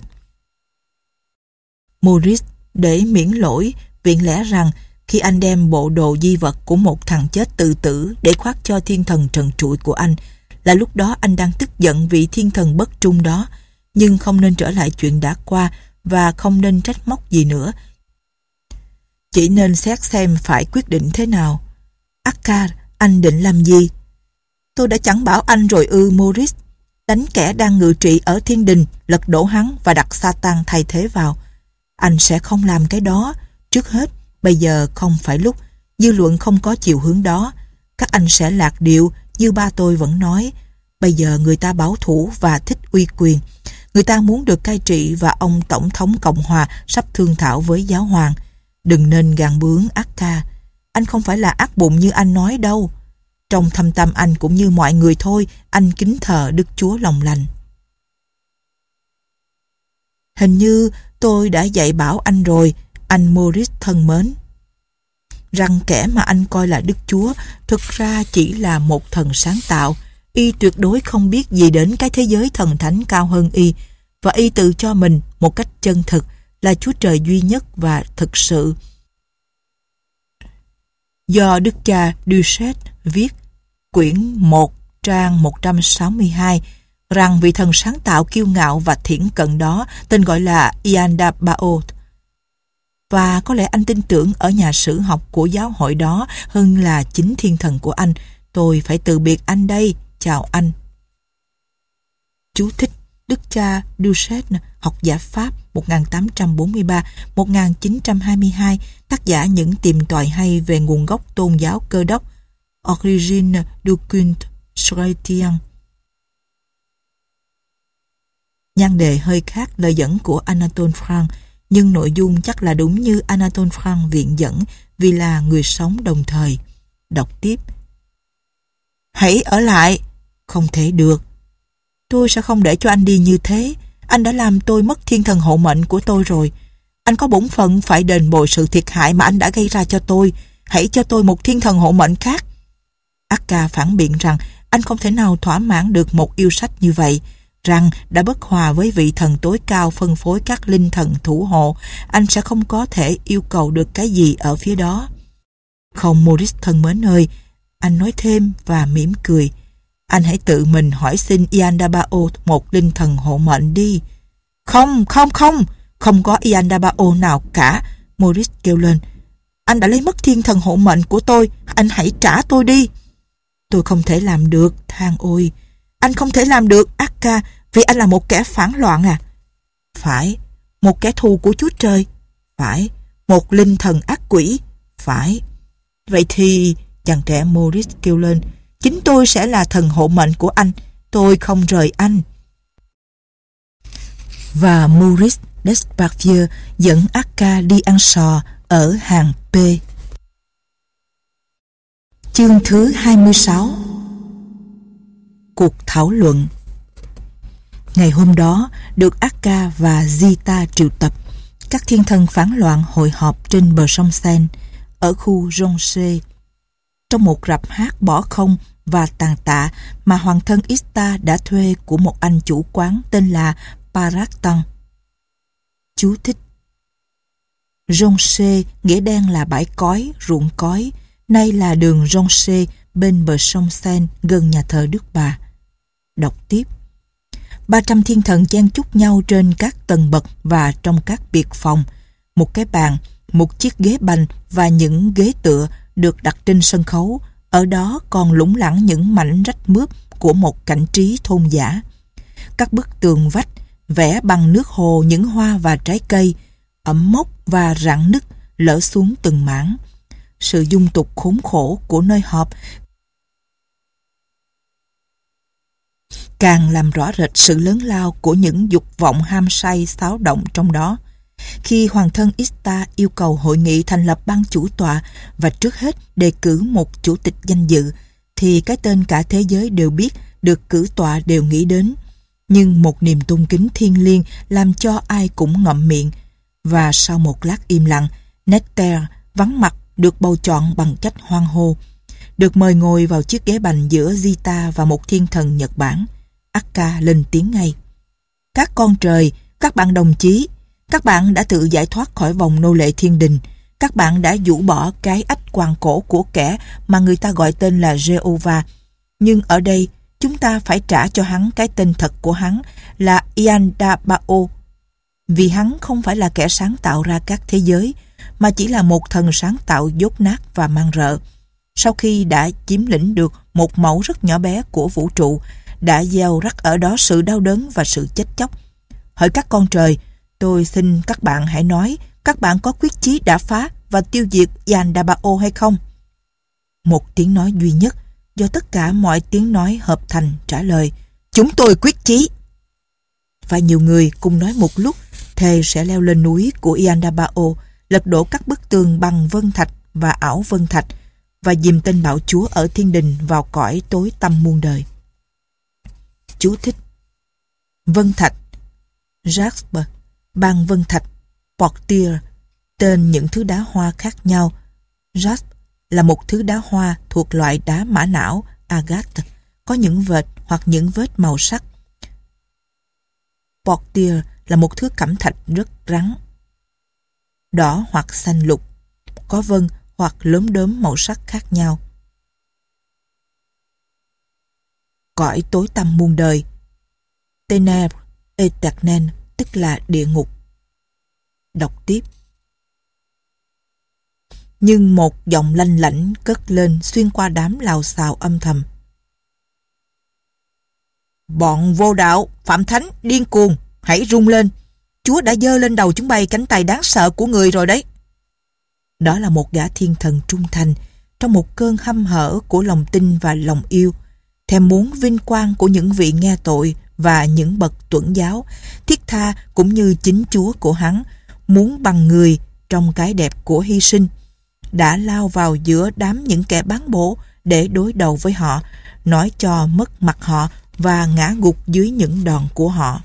Maurice để miễn lỗi viện lẽ rằng khi anh đem bộ đồ di vật của một thằng chết tự tử để khoác cho thiên thần trần trụi của anh, là lúc đó anh đang tức giận vị thiên thần bất trung đó, nhưng không nên trở lại chuyện đã qua và không nên trách móc gì nữa. Chỉ nên xét xem phải quyết định thế nào. Akka, anh định làm gì? Tôi đã chẳng bảo anh rồi ư Maurice. Đánh kẻ đang ngự trị ở thiên đình, lật đổ hắn và đặt Satan thay thế vào. Anh sẽ không làm cái đó. Trước hết, bây giờ không phải lúc. Dư luận không có chiều hướng đó. Các anh sẽ lạc điệu như ba tôi vẫn nói. Bây giờ người ta bảo thủ và thích uy quyền. Người ta muốn được cai trị và ông Tổng thống Cộng Hòa sắp thương thảo với giáo hoàng. Đừng nên gàn bướng Akka. Anh không phải là ác bụng như anh nói đâu. Trong thâm tâm anh cũng như mọi người thôi, anh kính thờ Đức Chúa lòng lành. Hình như tôi đã dạy bảo anh rồi, anh Maurice thân mến, rằng kẻ mà anh coi là Đức Chúa thực ra chỉ là một thần sáng tạo. Y tuyệt đối không biết gì đến cái thế giới thần thánh cao hơn y, và y tự cho mình một cách chân thực là Chúa Trời duy nhất và thực sự. Do Đức cha Duchesne viết, quyển một trang một trăm sáu mươi hai, rằng vị thần sáng tạo kiêu ngạo và thiển cận đó tên gọi là Iandabaoth. Và có lẽ anh tin tưởng ở nhà sử học của giáo hội đó hơn là chính thiên thần của anh. Tôi phải từ biệt anh đây. Chào anh. Chú thích: Đức cha Duchesne, học giả Pháp một nghìn tám trăm bốn mươi ba đến một nghìn chín trăm hai mươi hai, tác giả những tìm tòi hay về nguồn gốc tôn giáo Cơ đốc, Origine du culte chrétien. Nhan đề hơi khác lời dẫn của Anatole France, nhưng nội dung chắc là đúng như Anatole France viện dẫn vì là người sống đồng thời. Đọc tiếp: Hãy ở lại. Không thể được. Tôi sẽ không để cho anh đi như thế. Anh đã làm tôi mất thiên thần hộ mệnh của tôi rồi. Anh có bổn phận phải đền bồi sự thiệt hại mà anh đã gây ra cho tôi. Hãy cho tôi một thiên thần hộ mệnh khác. Akka phản biện rằng anh không thể nào thỏa mãn được một yêu sách như vậy, rằng đã bất hòa với vị thần tối cao phân phối các linh thần thủ hộ, anh sẽ không có thể yêu cầu được cái gì ở phía đó. Không Maurice thân mến ơi, anh nói thêm và mỉm cười. Anh hãy tự mình hỏi xin Iandabaoth một linh thần hộ mệnh đi. Không, không, không, không có Iandabaoth nào cả, Maurice kêu lên. Anh đã lấy mất thiên thần hộ mệnh của tôi, anh hãy trả tôi đi. Tôi không thể làm được, than ôi. Anh không thể làm được, Akka, vì anh là một kẻ phản loạn à? Phải. Một kẻ thù của Chúa Trời? Phải. Một linh thần ác quỷ? Phải. Vậy thì, chàng trẻ Maurice kêu lên, chính tôi sẽ là thần hộ mệnh của anh. Tôi không rời anh. và Maurice Desparvieu dẫn Akka đi ăn sò ở hàng P. Chương thứ hai mươi sáu. Cuộc thảo luận. Ngày hôm đó, được Akka và Zita triệu tập, các thiên thần phản loạn hội họp trên bờ sông Seine, ở khu Ronche, trong một rạp hát bỏ không và tàn tạ mà hoàng thân Ista đã thuê của một anh chủ quán tên là Paractan. Chú thích: Ronche nghĩa đen là bãi cói, ruộng cói, nay là đường Ronche bên bờ sông Seine gần nhà thờ Đức Bà. Đọc tiếp: ba trăm thiên thần chen chúc nhau trên các tầng bậc và trong các biệt phòng. Một cái bàn, một chiếc ghế bành và những ghế tựa được đặt trên sân khấu. Ở đó còn lủng lẳng những mảnh rách mướp của một cảnh trí thôn dã. Các bức tường vách vẽ bằng nước hồ những hoa và trái cây, ẩm mốc và rạn nứt lở xuống từng mảng. Sự dung tục khốn khổ của nơi họp càng làm rõ rệt sự lớn lao của những dục vọng ham say xáo động trong đó. Khi hoàng thân Ista yêu cầu hội nghị thành lập ban chủ tọa và trước hết đề cử một chủ tịch danh dự, thì cái tên cả thế giới đều biết, được cử tọa đều nghĩ đến. Nhưng một niềm tôn kính thiêng liêng làm cho ai cũng ngậm miệng. Và sau một lát im lặng, Nectaire vắng mặt được bầu chọn bằng cách hoan hô. Được mời ngồi vào chiếc ghế bành giữa Zita và một thiên thần Nhật Bản. Akka lên tiếng ngay: Các con trời, các bạn đồng chí, các bạn đã tự giải thoát khỏi vòng nô lệ thiên đình. Các bạn đã rũ bỏ cái ách quàng cổ của kẻ mà người ta gọi tên là Jehovah. Nhưng ở đây, chúng ta phải trả cho hắn cái tên thật của hắn là Yandabao. Vì hắn không phải là kẻ sáng tạo ra các thế giới, mà chỉ là một thần sáng tạo dốt nát và man rợ. Sau khi đã chiếm lĩnh được một mẫu rất nhỏ bé của vũ trụ, đã gieo rắc ở đó sự đau đớn và sự chết chóc. Hỡi các con trời, tôi xin các bạn hãy nói, các bạn có quyết chí đả phá và tiêu diệt Yandabao hay không? Một tiếng nói duy nhất, do tất cả mọi tiếng nói hợp thành trả lời: Chúng tôi quyết chí. Và nhiều người cùng nói một lúc, thề sẽ leo lên núi của Yandabao, lật đổ các bức tường bằng vân thạch và ảo vân thạch, và dìm tên bạo chúa ở thiên đình vào cõi tối tăm muôn đời. Chú thích: Vân thạch, jasper, băng vân thạch, portier, tên những thứ đá hoa khác nhau. Jasper là một thứ đá hoa thuộc loại đá mã não, agate, có những vệt hoặc những vết màu sắc. Portier là một thứ cẩm thạch rất rắn, đỏ hoặc xanh lục, có vân hoặc lốm đốm màu sắc khác nhau. Cõi tối tăm muôn đời, Ténèbres éternelles, tức là địa ngục. Đọc tiếp: Nhưng một giọng lanh lảnh cất lên xuyên qua đám lào xào âm thầm: Bọn vô đạo, phạm thánh, điên cuồng, hãy rung lên. Chúa đã giơ lên đầu chúng bay cánh tay đáng sợ của người rồi đấy. Đó là một gã thiên thần trung thành, trong một cơn hăm hở của lòng tin và lòng yêu, thèm muốn vinh quang của những vị nghe tội và những bậc tuẫn giáo, thiết tha cũng như chính Chúa của hắn, muốn bằng người trong cái đẹp của hy sinh, đã lao vào giữa đám những kẻ bán bổ để đối đầu với họ, nói cho mất mặt họ và ngã gục dưới những đòn của họ.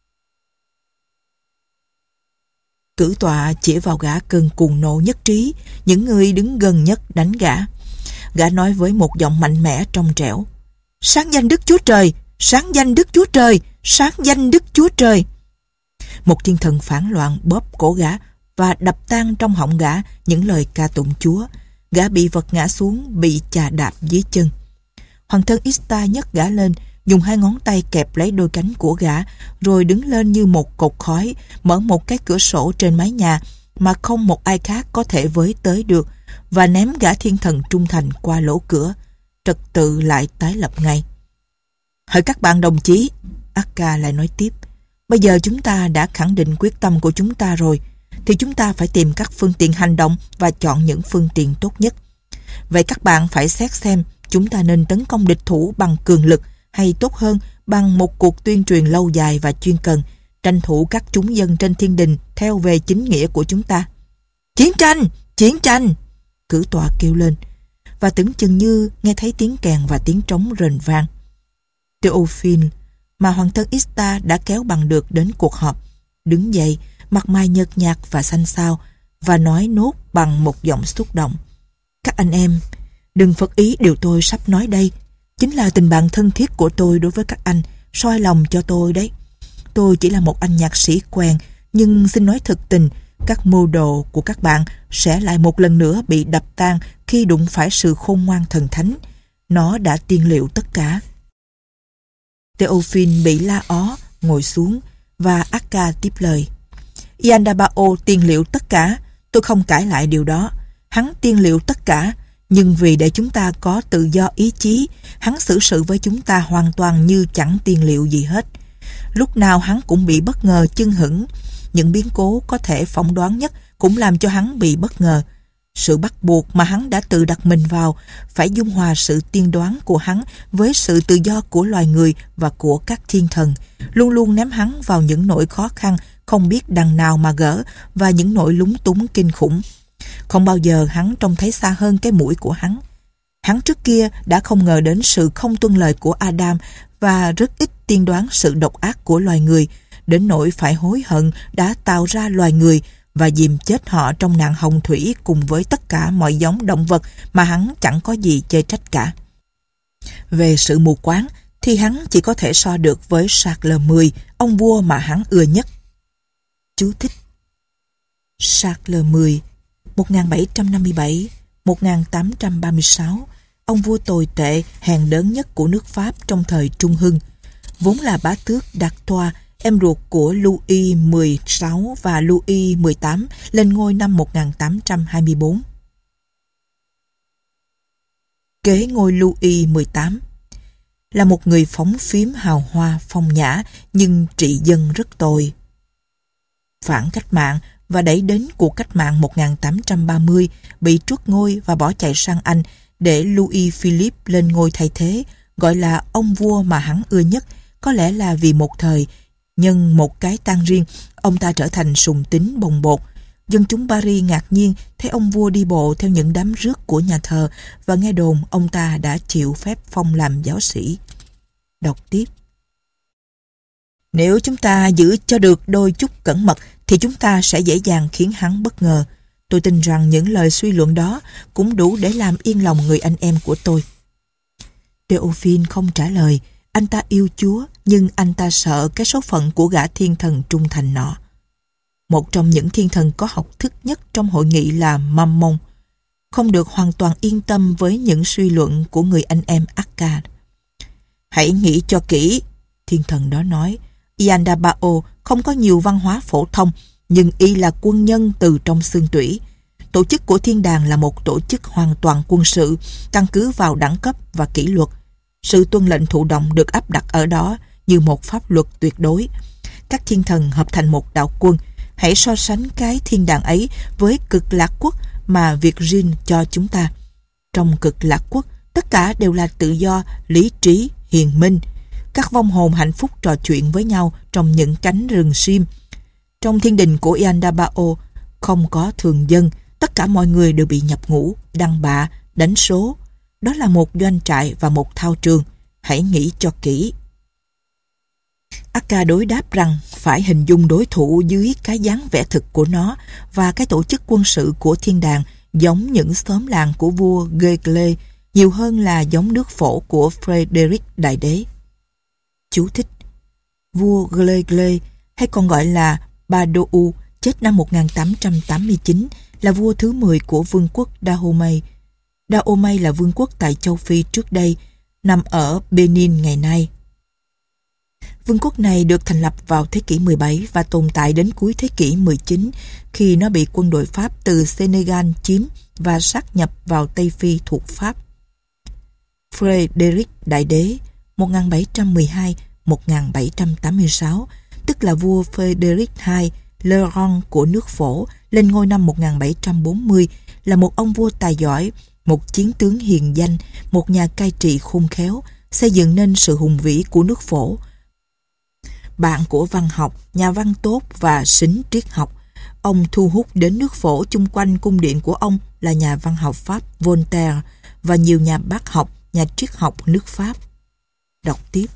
Cử tọa chỉ vào gã cơn cuồng nộ nhất trí, những người đứng gần nhất đánh gã. Gã nói với một giọng mạnh mẽ trong trẻo: Sáng danh Đức Chúa Trời, sáng danh Đức Chúa Trời, sáng danh Đức Chúa Trời. Một thiên thần phản loạn bóp cổ gã và đập tan trong họng gã những lời ca tụng Chúa. Gã bị vật ngã xuống, bị chà đạp dưới chân. Hoàng thân Ista nhấc gã lên, dùng hai ngón tay kẹp lấy đôi cánh của gã, rồi đứng lên như một cột khói, mở một cái cửa sổ trên mái nhà mà không một ai khác có thể với tới được, và ném gã thiên thần trung thành qua lỗ cửa. Trật tự lại tái lập ngay. Hỡi các bạn đồng chí, Akka lại nói tiếp, bây giờ chúng ta đã khẳng định quyết tâm của chúng ta rồi, thì chúng ta phải tìm các phương tiện hành động và chọn những phương tiện tốt nhất. Vậy các bạn phải xét xem chúng ta nên tấn công địch thủ bằng cường lực, hay tốt hơn bằng một cuộc tuyên truyền lâu dài và chuyên cần, tranh thủ các chúng dân trên thiên đình theo về chính nghĩa của chúng ta. Chiến tranh! Chiến tranh! Cử tọa kêu lên, và tưởng chừng như nghe thấy tiếng kèn và tiếng trống rền vang. Theophile, mà hoàng thân Ista đã kéo bằng được đến cuộc họp, đứng dậy, mặt mày nhợt nhạt và xanh xao, và nói nốt bằng một giọng xúc động. Các anh em, đừng phật ý điều tôi sắp nói đây. Chính là tình bạn thân thiết của tôi đối với các anh, soi lòng cho tôi đấy. Tôi chỉ là một anh nhạc sĩ quen, nhưng xin nói thực tình, các mưu đồ của các bạn sẽ lại một lần nữa bị đập tan khi đụng phải sự khôn ngoan thần thánh. Nó đã tiên liệu tất cả. Theophile bị la ó, ngồi xuống, và Akka tiếp lời. Iandabao tiên liệu tất cả, tôi không cãi lại điều đó. Hắn tiên liệu tất cả, nhưng vì để chúng ta có tự do ý chí, hắn xử sự với chúng ta hoàn toàn như chẳng tiên liệu gì hết. Lúc nào hắn cũng bị bất ngờ chưng hửng. Những biến cố có thể phỏng đoán nhất cũng làm cho hắn bị bất ngờ. Sự bắt buộc mà hắn đã tự đặt mình vào phải dung hòa sự tiên đoán của hắn với sự tự do của loài người và của các thiên thần, luôn luôn ném hắn vào những nỗi khó khăn không biết đằng nào mà gỡ và những nỗi lúng túng kinh khủng. Không bao giờ hắn trông thấy xa hơn cái mũi của hắn. Hắn trước kia đã không ngờ đến sự không tuân lời của Adam và rất ít tiên đoán sự độc ác của loài người, đến nỗi phải hối hận đã tạo ra loài người và dìm chết họ trong nạn hồng thủy cùng với tất cả mọi giống động vật mà hắn chẳng có gì chê trách cả. Về sự mù quáng thì hắn chỉ có thể so được với Charles mười, ông vua mà hắn ưa nhất. Chú thích: Charles mười, một nghìn bảy trăm năm mươi bảy đến một nghìn tám trăm ba mươi sáu, ông vua tồi tệ, hèn đớn nhất của nước Pháp trong thời Trung Hưng, vốn là bá tước d'Artois, em ruột của Louis mười sáu và Louis mười tám, lên ngôi năm một nghìn tám trăm hai mươi tư. Kế ngôi Louis mười tám là một người phóng phiếm hào hoa phong nhã nhưng trị dân rất tồi. Phản cách mạng và đẩy đến cuộc cách mạng một nghìn tám trăm ba mươi, bị truất ngôi và bỏ chạy sang Anh để Louis Philippe lên ngôi thay thế, gọi là ông vua mà hắn ưa nhất, có lẽ là vì một thời, nhân một cái tang riêng, ông ta trở thành sùng tín bồng bột. Dân chúng Paris ngạc nhiên thấy ông vua đi bộ theo những đám rước của nhà thờ và nghe đồn ông ta đã chịu phép phong làm giáo sĩ. Đọc tiếp. Nếu chúng ta giữ cho được đôi chút cẩn mật thì chúng ta sẽ dễ dàng khiến hắn bất ngờ. Tôi tin rằng những lời suy luận đó cũng đủ để làm yên lòng người anh em của tôi. Theophile không trả lời. Anh ta yêu Chúa, nhưng anh ta sợ cái số phận của gã thiên thần trung thành nọ. Một trong những thiên thần có học thức nhất trong hội nghị là Mammon, không được hoàn toàn yên tâm với những suy luận của người anh em Akka. Hãy nghĩ cho kỹ, thiên thần đó nói. Iandabao không có nhiều văn hóa phổ thông, nhưng y là quân nhân từ trong xương tủy. Tổ chức của thiên đàng là một tổ chức hoàn toàn quân sự, căn cứ vào đẳng cấp và kỷ luật. Sự tuân lệnh thụ động được áp đặt ở đó như một pháp luật tuyệt đối. Các thiên thần hợp thành một đạo quân. Hãy so sánh cái thiên đàng ấy với cực lạc quốc mà Virgin cho chúng ta. Trong cực lạc quốc, tất cả đều là tự do, lý trí, hiền minh. Các vong hồn hạnh phúc trò chuyện với nhau trong những cánh rừng sim. Trong thiên đình của Iandabao không có thường dân. Tất cả mọi người đều bị nhập ngũ, đăng bạ, đánh số. Đó là một doanh trại và một thao trường. Hãy nghĩ cho kỹ. Akka đối đáp rằng phải hình dung đối thủ dưới cái dáng vẻ thực của nó, và cái tổ chức quân sự của thiên đàng giống những xóm làng của vua Gegle nhiều hơn là giống nước phổ của Frederick Đại Đế. Chú thích: Vua Gegle, hay còn gọi là Badou, chết năm một nghìn tám trăm tám mươi chín, là vua thứ mười của vương quốc Dahomey. Dahomey là vương quốc tại châu Phi trước đây, nằm ở Benin ngày nay. Vương quốc này được thành lập vào thế kỷ mười bảy và tồn tại đến cuối thế kỷ mười chín, khi nó bị quân đội Pháp từ Senegal chiếm và sát nhập vào Tây Phi thuộc Pháp. Frederick Đại Đế một nghìn bảy trăm mười hai đến một nghìn bảy trăm tám mươi sáu, tức là vua Frederick hai Le Grand của nước Phổ, lên ngôi năm một nghìn bảy trăm bốn mươi, là một ông vua tài giỏi, một chiến tướng hiền danh, một nhà cai trị khôn khéo, xây dựng nên sự hùng vĩ của nước Phổ. bạn của văn học, nhà văn tốt và sính triết học. Ông thu hút đến nước Phổ chung quanh cung điện của ông là nhà văn học Pháp Voltaire và nhiều nhà bác học, nhà triết học nước Pháp. Đọc tiếp.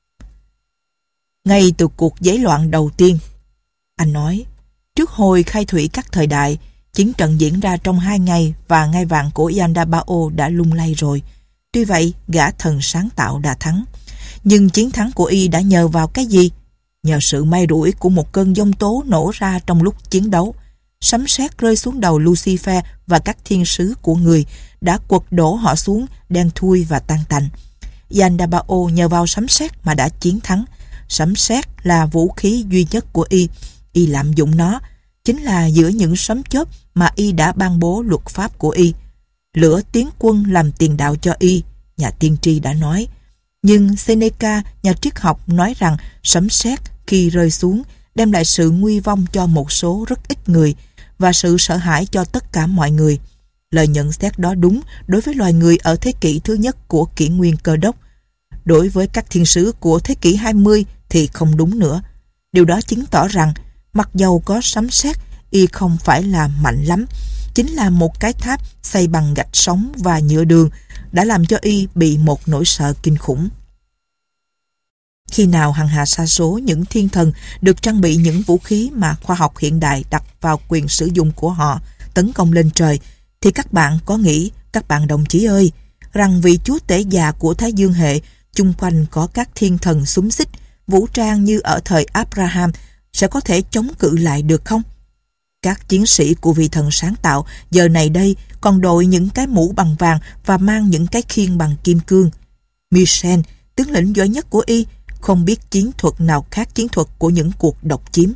Ngay từ cuộc giấy loạn đầu tiên, anh nói, trước hồi khai thủy các thời đại, chiến trận diễn ra trong hai ngày và ngai vàng của Yandabao đã lung lay rồi. Tuy vậy, gã thần sáng tạo đã thắng. Nhưng chiến thắng của y đã nhờ vào cái gì? Nhờ sự may rủi của một cơn giông tố nổ ra trong lúc chiến đấu. Sấm sét rơi xuống đầu Lucifer và các thiên sứ của người đã quật đổ họ xuống đen thui và tan tành. Yandabao nhờ vào sấm sét mà đã chiến thắng. Sấm sét là vũ khí duy nhất của y. Y lạm dụng nó, chính là giữa những sấm chớp mà y đã ban bố luật pháp của y. Lửa tiến quân làm tiền đạo cho y, nhà tiên tri đã nói. Nhưng Seneca, nhà triết học, nói rằng sấm sét khi rơi xuống đem lại sự nguy vong cho một số rất ít người và sự sợ hãi cho tất cả mọi người. Lời nhận xét đó đúng đối với loài người ở thế kỷ thứ nhất của kỷ nguyên Cơ đốc. Đối với các thiên sứ của thế kỷ hai mươi thì không đúng nữa. Điều đó chứng tỏ rằng mặc dầu có sấm sét, y không phải là mạnh lắm. Chính là một cái tháp xây bằng gạch sống và nhựa đường đã làm cho y bị một nỗi sợ kinh khủng. Khi nào hằng hà sa số những thiên thần được trang bị những vũ khí mà khoa học hiện đại đặt vào quyền sử dụng của họ tấn công lên trời, thì các bạn có nghĩ, các bạn đồng chí ơi, rằng vị chúa tể già của Thái Dương hệ chung quanh có các thiên thần xúm xích, vũ trang như ở thời Abraham sẽ có thể chống cự lại được không? Các chiến sĩ của vị thần sáng tạo giờ này đây còn đội những cái mũ bằng vàng và mang những cái khiên bằng kim cương. Michel, tướng lĩnh giỏi nhất của y, không biết chiến thuật nào khác chiến thuật của những cuộc độc chiếm.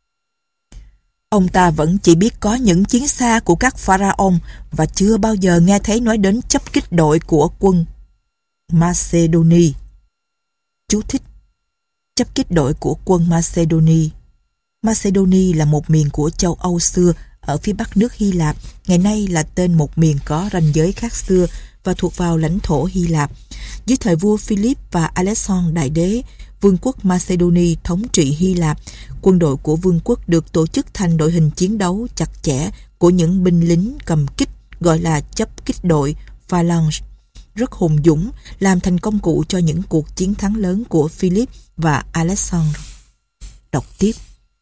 Ông ta vẫn chỉ biết có những chiến xa của các pharaoh và chưa bao giờ nghe thấy nói đến chấp kích đội của quân Macedonia. Chú thích: chấp kích đội của quân Macedonia. Macedonia là một miền của châu Âu xưa ở phía bắc nước Hy Lạp, ngày nay là tên một miền có ranh giới khác xưa và thuộc vào lãnh thổ Hy Lạp. Dưới thời vua Philip và Alexander Đại Đế, vương quốc Macedonia thống trị Hy Lạp. Quân đội của vương quốc được tổ chức thành đội hình chiến đấu chặt chẽ của những binh lính cầm kích gọi là chấp kích đội phalange, rất hùng dũng, làm thành công cụ cho những cuộc chiến thắng lớn của Philip và Alexander. Đọc tiếp.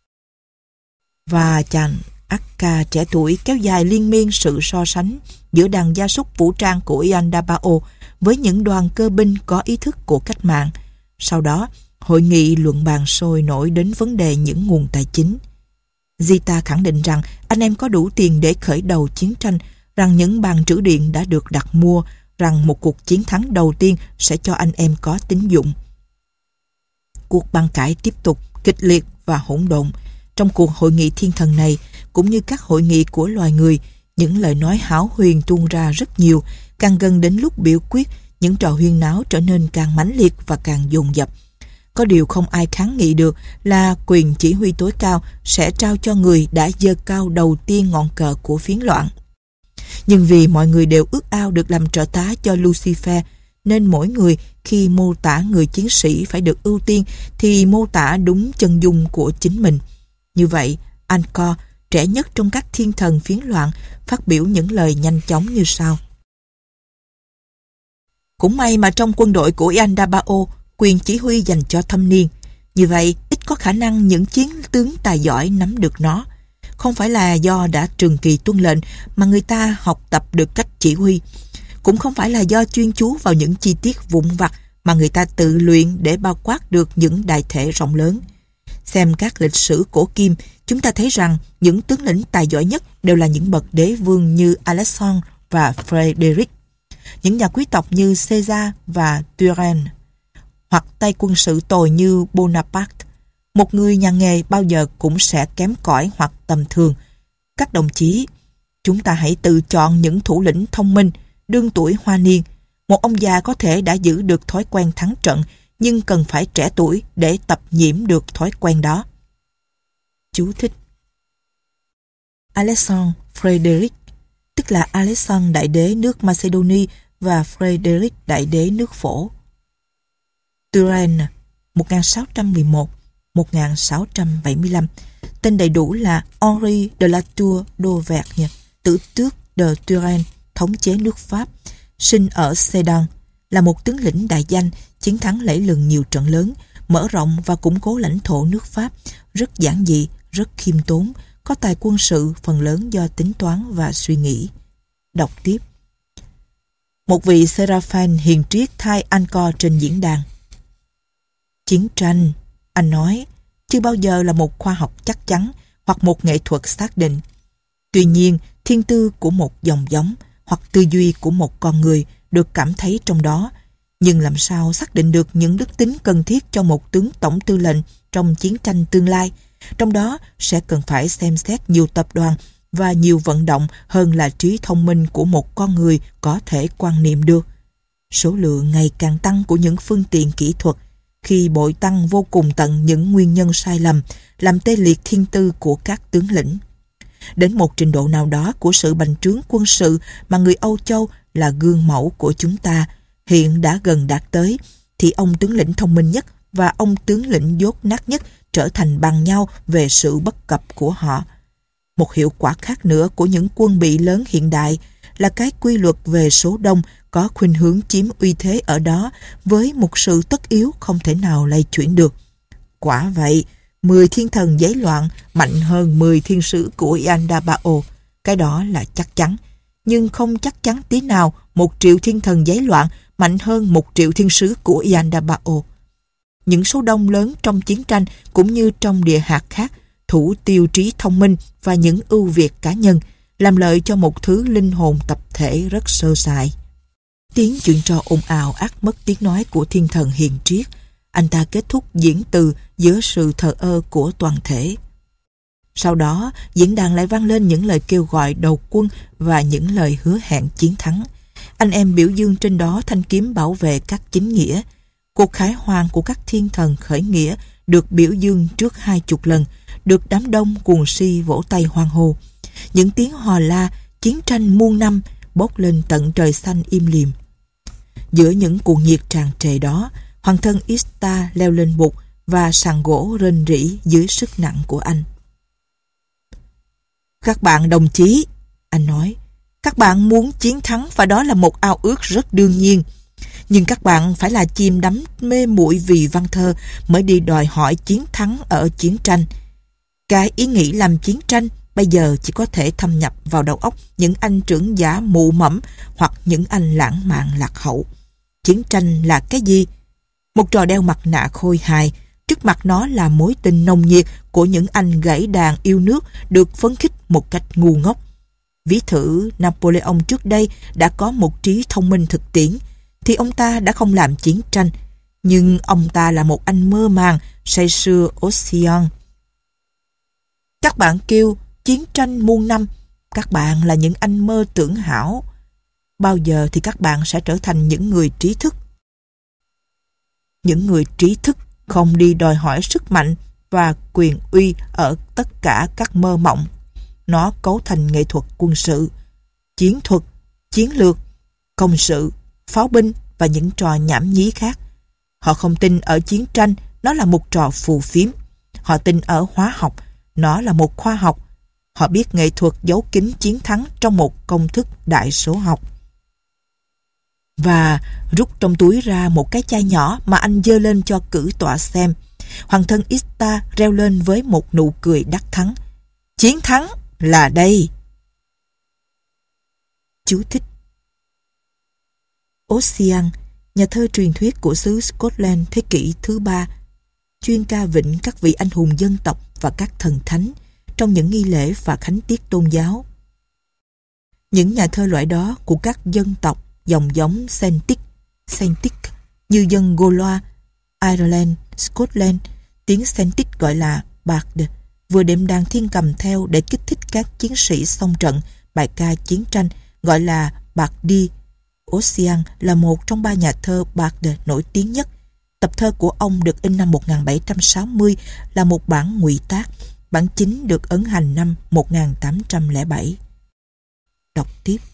Và chàng Akka trẻ tuổi kéo dài liên miên sự so sánh giữa đàn gia súc vũ trang của Yandabao với những đoàn cơ binh có ý thức của cách mạng. Sau đó, hội nghị luận bàn sôi nổi đến vấn đề những nguồn tài chính. Zita khẳng định rằng anh em có đủ tiền để khởi đầu chiến tranh, rằng những bàn trữ điện đã được đặt mua, rằng một cuộc chiến thắng đầu tiên sẽ cho anh em có tín dụng. Cuộc bàn cãi tiếp tục kịch liệt và hỗn độn. Trong cuộc hội nghị thiên thần này, cũng như các hội nghị của loài người, những lời nói hão huyền tuôn ra rất nhiều. Càng gần đến lúc biểu quyết, những trò huyên náo trở nên càng mãnh liệt và càng dồn dập. Có điều không ai kháng nghị được là quyền chỉ huy tối cao sẽ trao cho người đã giơ cao đầu tiên ngọn cờ của phiến loạn. Nhưng vì mọi người đều ước ao được làm trợ tá cho Lucifer, nên mỗi người khi mô tả người chiến sĩ phải được ưu tiên thì mô tả đúng chân dung của chính mình. Như vậy, Anchor, trẻ nhất trong các thiên thần phiến loạn, phát biểu những lời nhanh chóng như sau. Cũng may mà trong quân đội của Yandabao, quyền chỉ huy dành cho thâm niên. Như vậy, ít có khả năng những chiến tướng tài giỏi nắm được nó. Không phải là do đã trường kỳ tuân lệnh mà người ta học tập được cách chỉ huy. Cũng không phải là do chuyên chú vào những chi tiết vụn vặt mà người ta tự luyện để bao quát được những đại thể rộng lớn. Xem các lịch sử cổ kim, chúng ta thấy rằng những tướng lĩnh tài giỏi nhất đều là những bậc đế vương như Alexandre và Frederick, những nhà quý tộc như Caesar và Turenne, hoặc tay quân sự tồi như Bonaparte. Một người nhà nghề bao giờ cũng sẽ kém cỏi hoặc tầm thường. Các đồng chí, chúng ta hãy tự chọn những thủ lĩnh thông minh, đương tuổi hoa niên. Một ông già có thể đã giữ được thói quen thắng trận, nhưng cần phải trẻ tuổi để tập nhiễm được thói quen đó. Chú thích: Alexandre Frederick, tức là Alexandre Đại Đế nước Macedonia và Frederick Đại Đế nước Phổ. Turenne, một nghìn sáu trăm mười một, một nghìn sáu trăm bảy mươi lăm. Tên đầy đủ là Henri de la Tour d'Auvergne, tử tước de Turenne, thống chế nước Pháp, sinh ở Sedan, là một tướng lĩnh đại danh, chiến thắng lẫy lừng nhiều trận lớn, mở rộng và củng cố lãnh thổ nước Pháp, rất giản dị, rất khiêm tốn, có tài quân sự phần lớn do tính toán và suy nghĩ. Đọc tiếp. Một vị Seraphim hiền triết thay Angkor trên diễn đàn. Chiến tranh, anh nói, chưa bao giờ là một khoa học chắc chắn hoặc một nghệ thuật xác định. Tuy nhiên, thiên tư của một dòng giống hoặc tư duy của một con người được cảm thấy trong đó, nhưng làm sao xác định được những đức tính cần thiết cho một tướng tổng tư lệnh trong chiến tranh tương lai. Trong đó sẽ cần phải xem xét nhiều tập đoàn và nhiều vận động hơn là trí thông minh của một con người có thể quan niệm được. Số lượng ngày càng tăng của những phương tiện kỹ thuật, khi bội tăng vô cùng tận những nguyên nhân sai lầm, làm tê liệt thiên tư của các tướng lĩnh. Đến một trình độ nào đó của sự bành trướng quân sự mà người Âu Châu là gương mẫu của chúng ta hiện đã gần đạt tới, thì ông tướng lĩnh thông minh nhất và ông tướng lĩnh dốt nát nhất trở thành bằng nhau về sự bất cập của họ. Một hiệu quả khác nữa của những quân bị lớn hiện đại là cái quy luật về số đông có khuynh hướng chiếm uy thế ở đó với một sự tất yếu không thể nào lay chuyển được. Quả vậy, mười thiên thần giấy loạn mạnh hơn mười thiên sứ của Yandabao. Cái đó là chắc chắn. Nhưng không chắc chắn tí nào một triệu thiên thần giấy loạn mạnh hơn một triệu thiên sứ của Yandabao. Những số đông lớn trong chiến tranh cũng như trong địa hạt khác thủ tiêu trí thông minh và những ưu việt cá nhân, làm lợi cho một thứ linh hồn tập thể rất sơ sài. Tiếng chuyện trò ồn ào ắt mất tiếng nói của thiên thần hiền triết. Anh ta kết thúc diễn từ giữa sự thờ ơ của toàn thể. Sau đó, diễn đàn lại vang lên những lời kêu gọi đầu quân và những lời hứa hẹn chiến thắng. Anh em biểu dương trên đó thanh kiếm bảo vệ các chính nghĩa. Cuộc khải hoàn của các thiên thần khởi nghĩa được biểu dương trước hai chục lần, được đám đông cuồng si vỗ tay hoan hô. Những tiếng hò la chiến tranh muôn năm bốc lên tận trời xanh im lìm. Giữa những cuồng nhiệt tràn trề đó, hoàng thân Ishtar leo lên bục và sàn gỗ rên rỉ dưới sức nặng của anh. Các bạn đồng chí, anh nói, các bạn muốn chiến thắng và đó là một ao ước rất đương nhiên. Nhưng các bạn phải là chìm đắm mê muội vì văn thơ mới đi đòi hỏi chiến thắng ở chiến tranh. Cái ý nghĩ làm chiến tranh bây giờ chỉ có thể thâm nhập vào đầu óc những anh trưởng giả mụ mẫm hoặc những anh lãng mạn lạc hậu. Chiến tranh là cái gì? Một trò đeo mặt nạ khôi hài, trước mặt nó là mối tình nồng nhiệt của những anh gãy đàn yêu nước được phấn khích một cách ngu ngốc. Ví thử Napoleon trước đây đã có một trí thông minh thực tiễn, thì ông ta đã không làm chiến tranh, nhưng ông ta là một anh mơ màng, say sưa Ocean. Các bạn kêu chiến tranh muôn năm, các bạn là những anh mơ tưởng hão. Bao giờ thì các bạn sẽ trở thành những người trí thức? Những người trí thức không đi đòi hỏi sức mạnh và quyền uy ở tất cả các mơ mộng. Nó cấu thành nghệ thuật quân sự, chiến thuật, chiến lược, công sự, pháo binh và những trò nhảm nhí khác. Họ không tin ở chiến tranh, nó là một trò phù phiếm. Họ tin ở hóa học, nó là một khoa học. Họ biết nghệ thuật giấu kín chiến thắng trong một công thức đại số học. Và rút trong túi ra một cái chai nhỏ mà anh giơ lên cho cử tọa xem. Hoàng thân Ishtar reo lên với một nụ cười đắc thắng. Chiến thắng là đây. Chú thích. Ossian, nhà thơ truyền thuyết của xứ Scotland thế kỷ thứ ba, chuyên ca vịnh các vị anh hùng dân tộc và các thần thánh trong những nghi lễ và khánh tiết tôn giáo. Những nhà thơ loại đó của các dân tộc dòng giống Celtic, Celtic như dân Gaulois, Ireland, Scotland, tiếng Celtic gọi là Bard, vừa đệm đàn thiên cầm theo để kích thích các chiến sĩ xông trận, bài ca chiến tranh gọi là Bardi. Ossian là một trong ba nhà thơ Bard nổi tiếng nhất. Tập thơ của ông được in năm một nghìn bảy trăm sáu mươi là một bản ngụy tác, bản chính được ấn hành năm một nghìn tám trăm lẻ bảy. Đọc tiếp.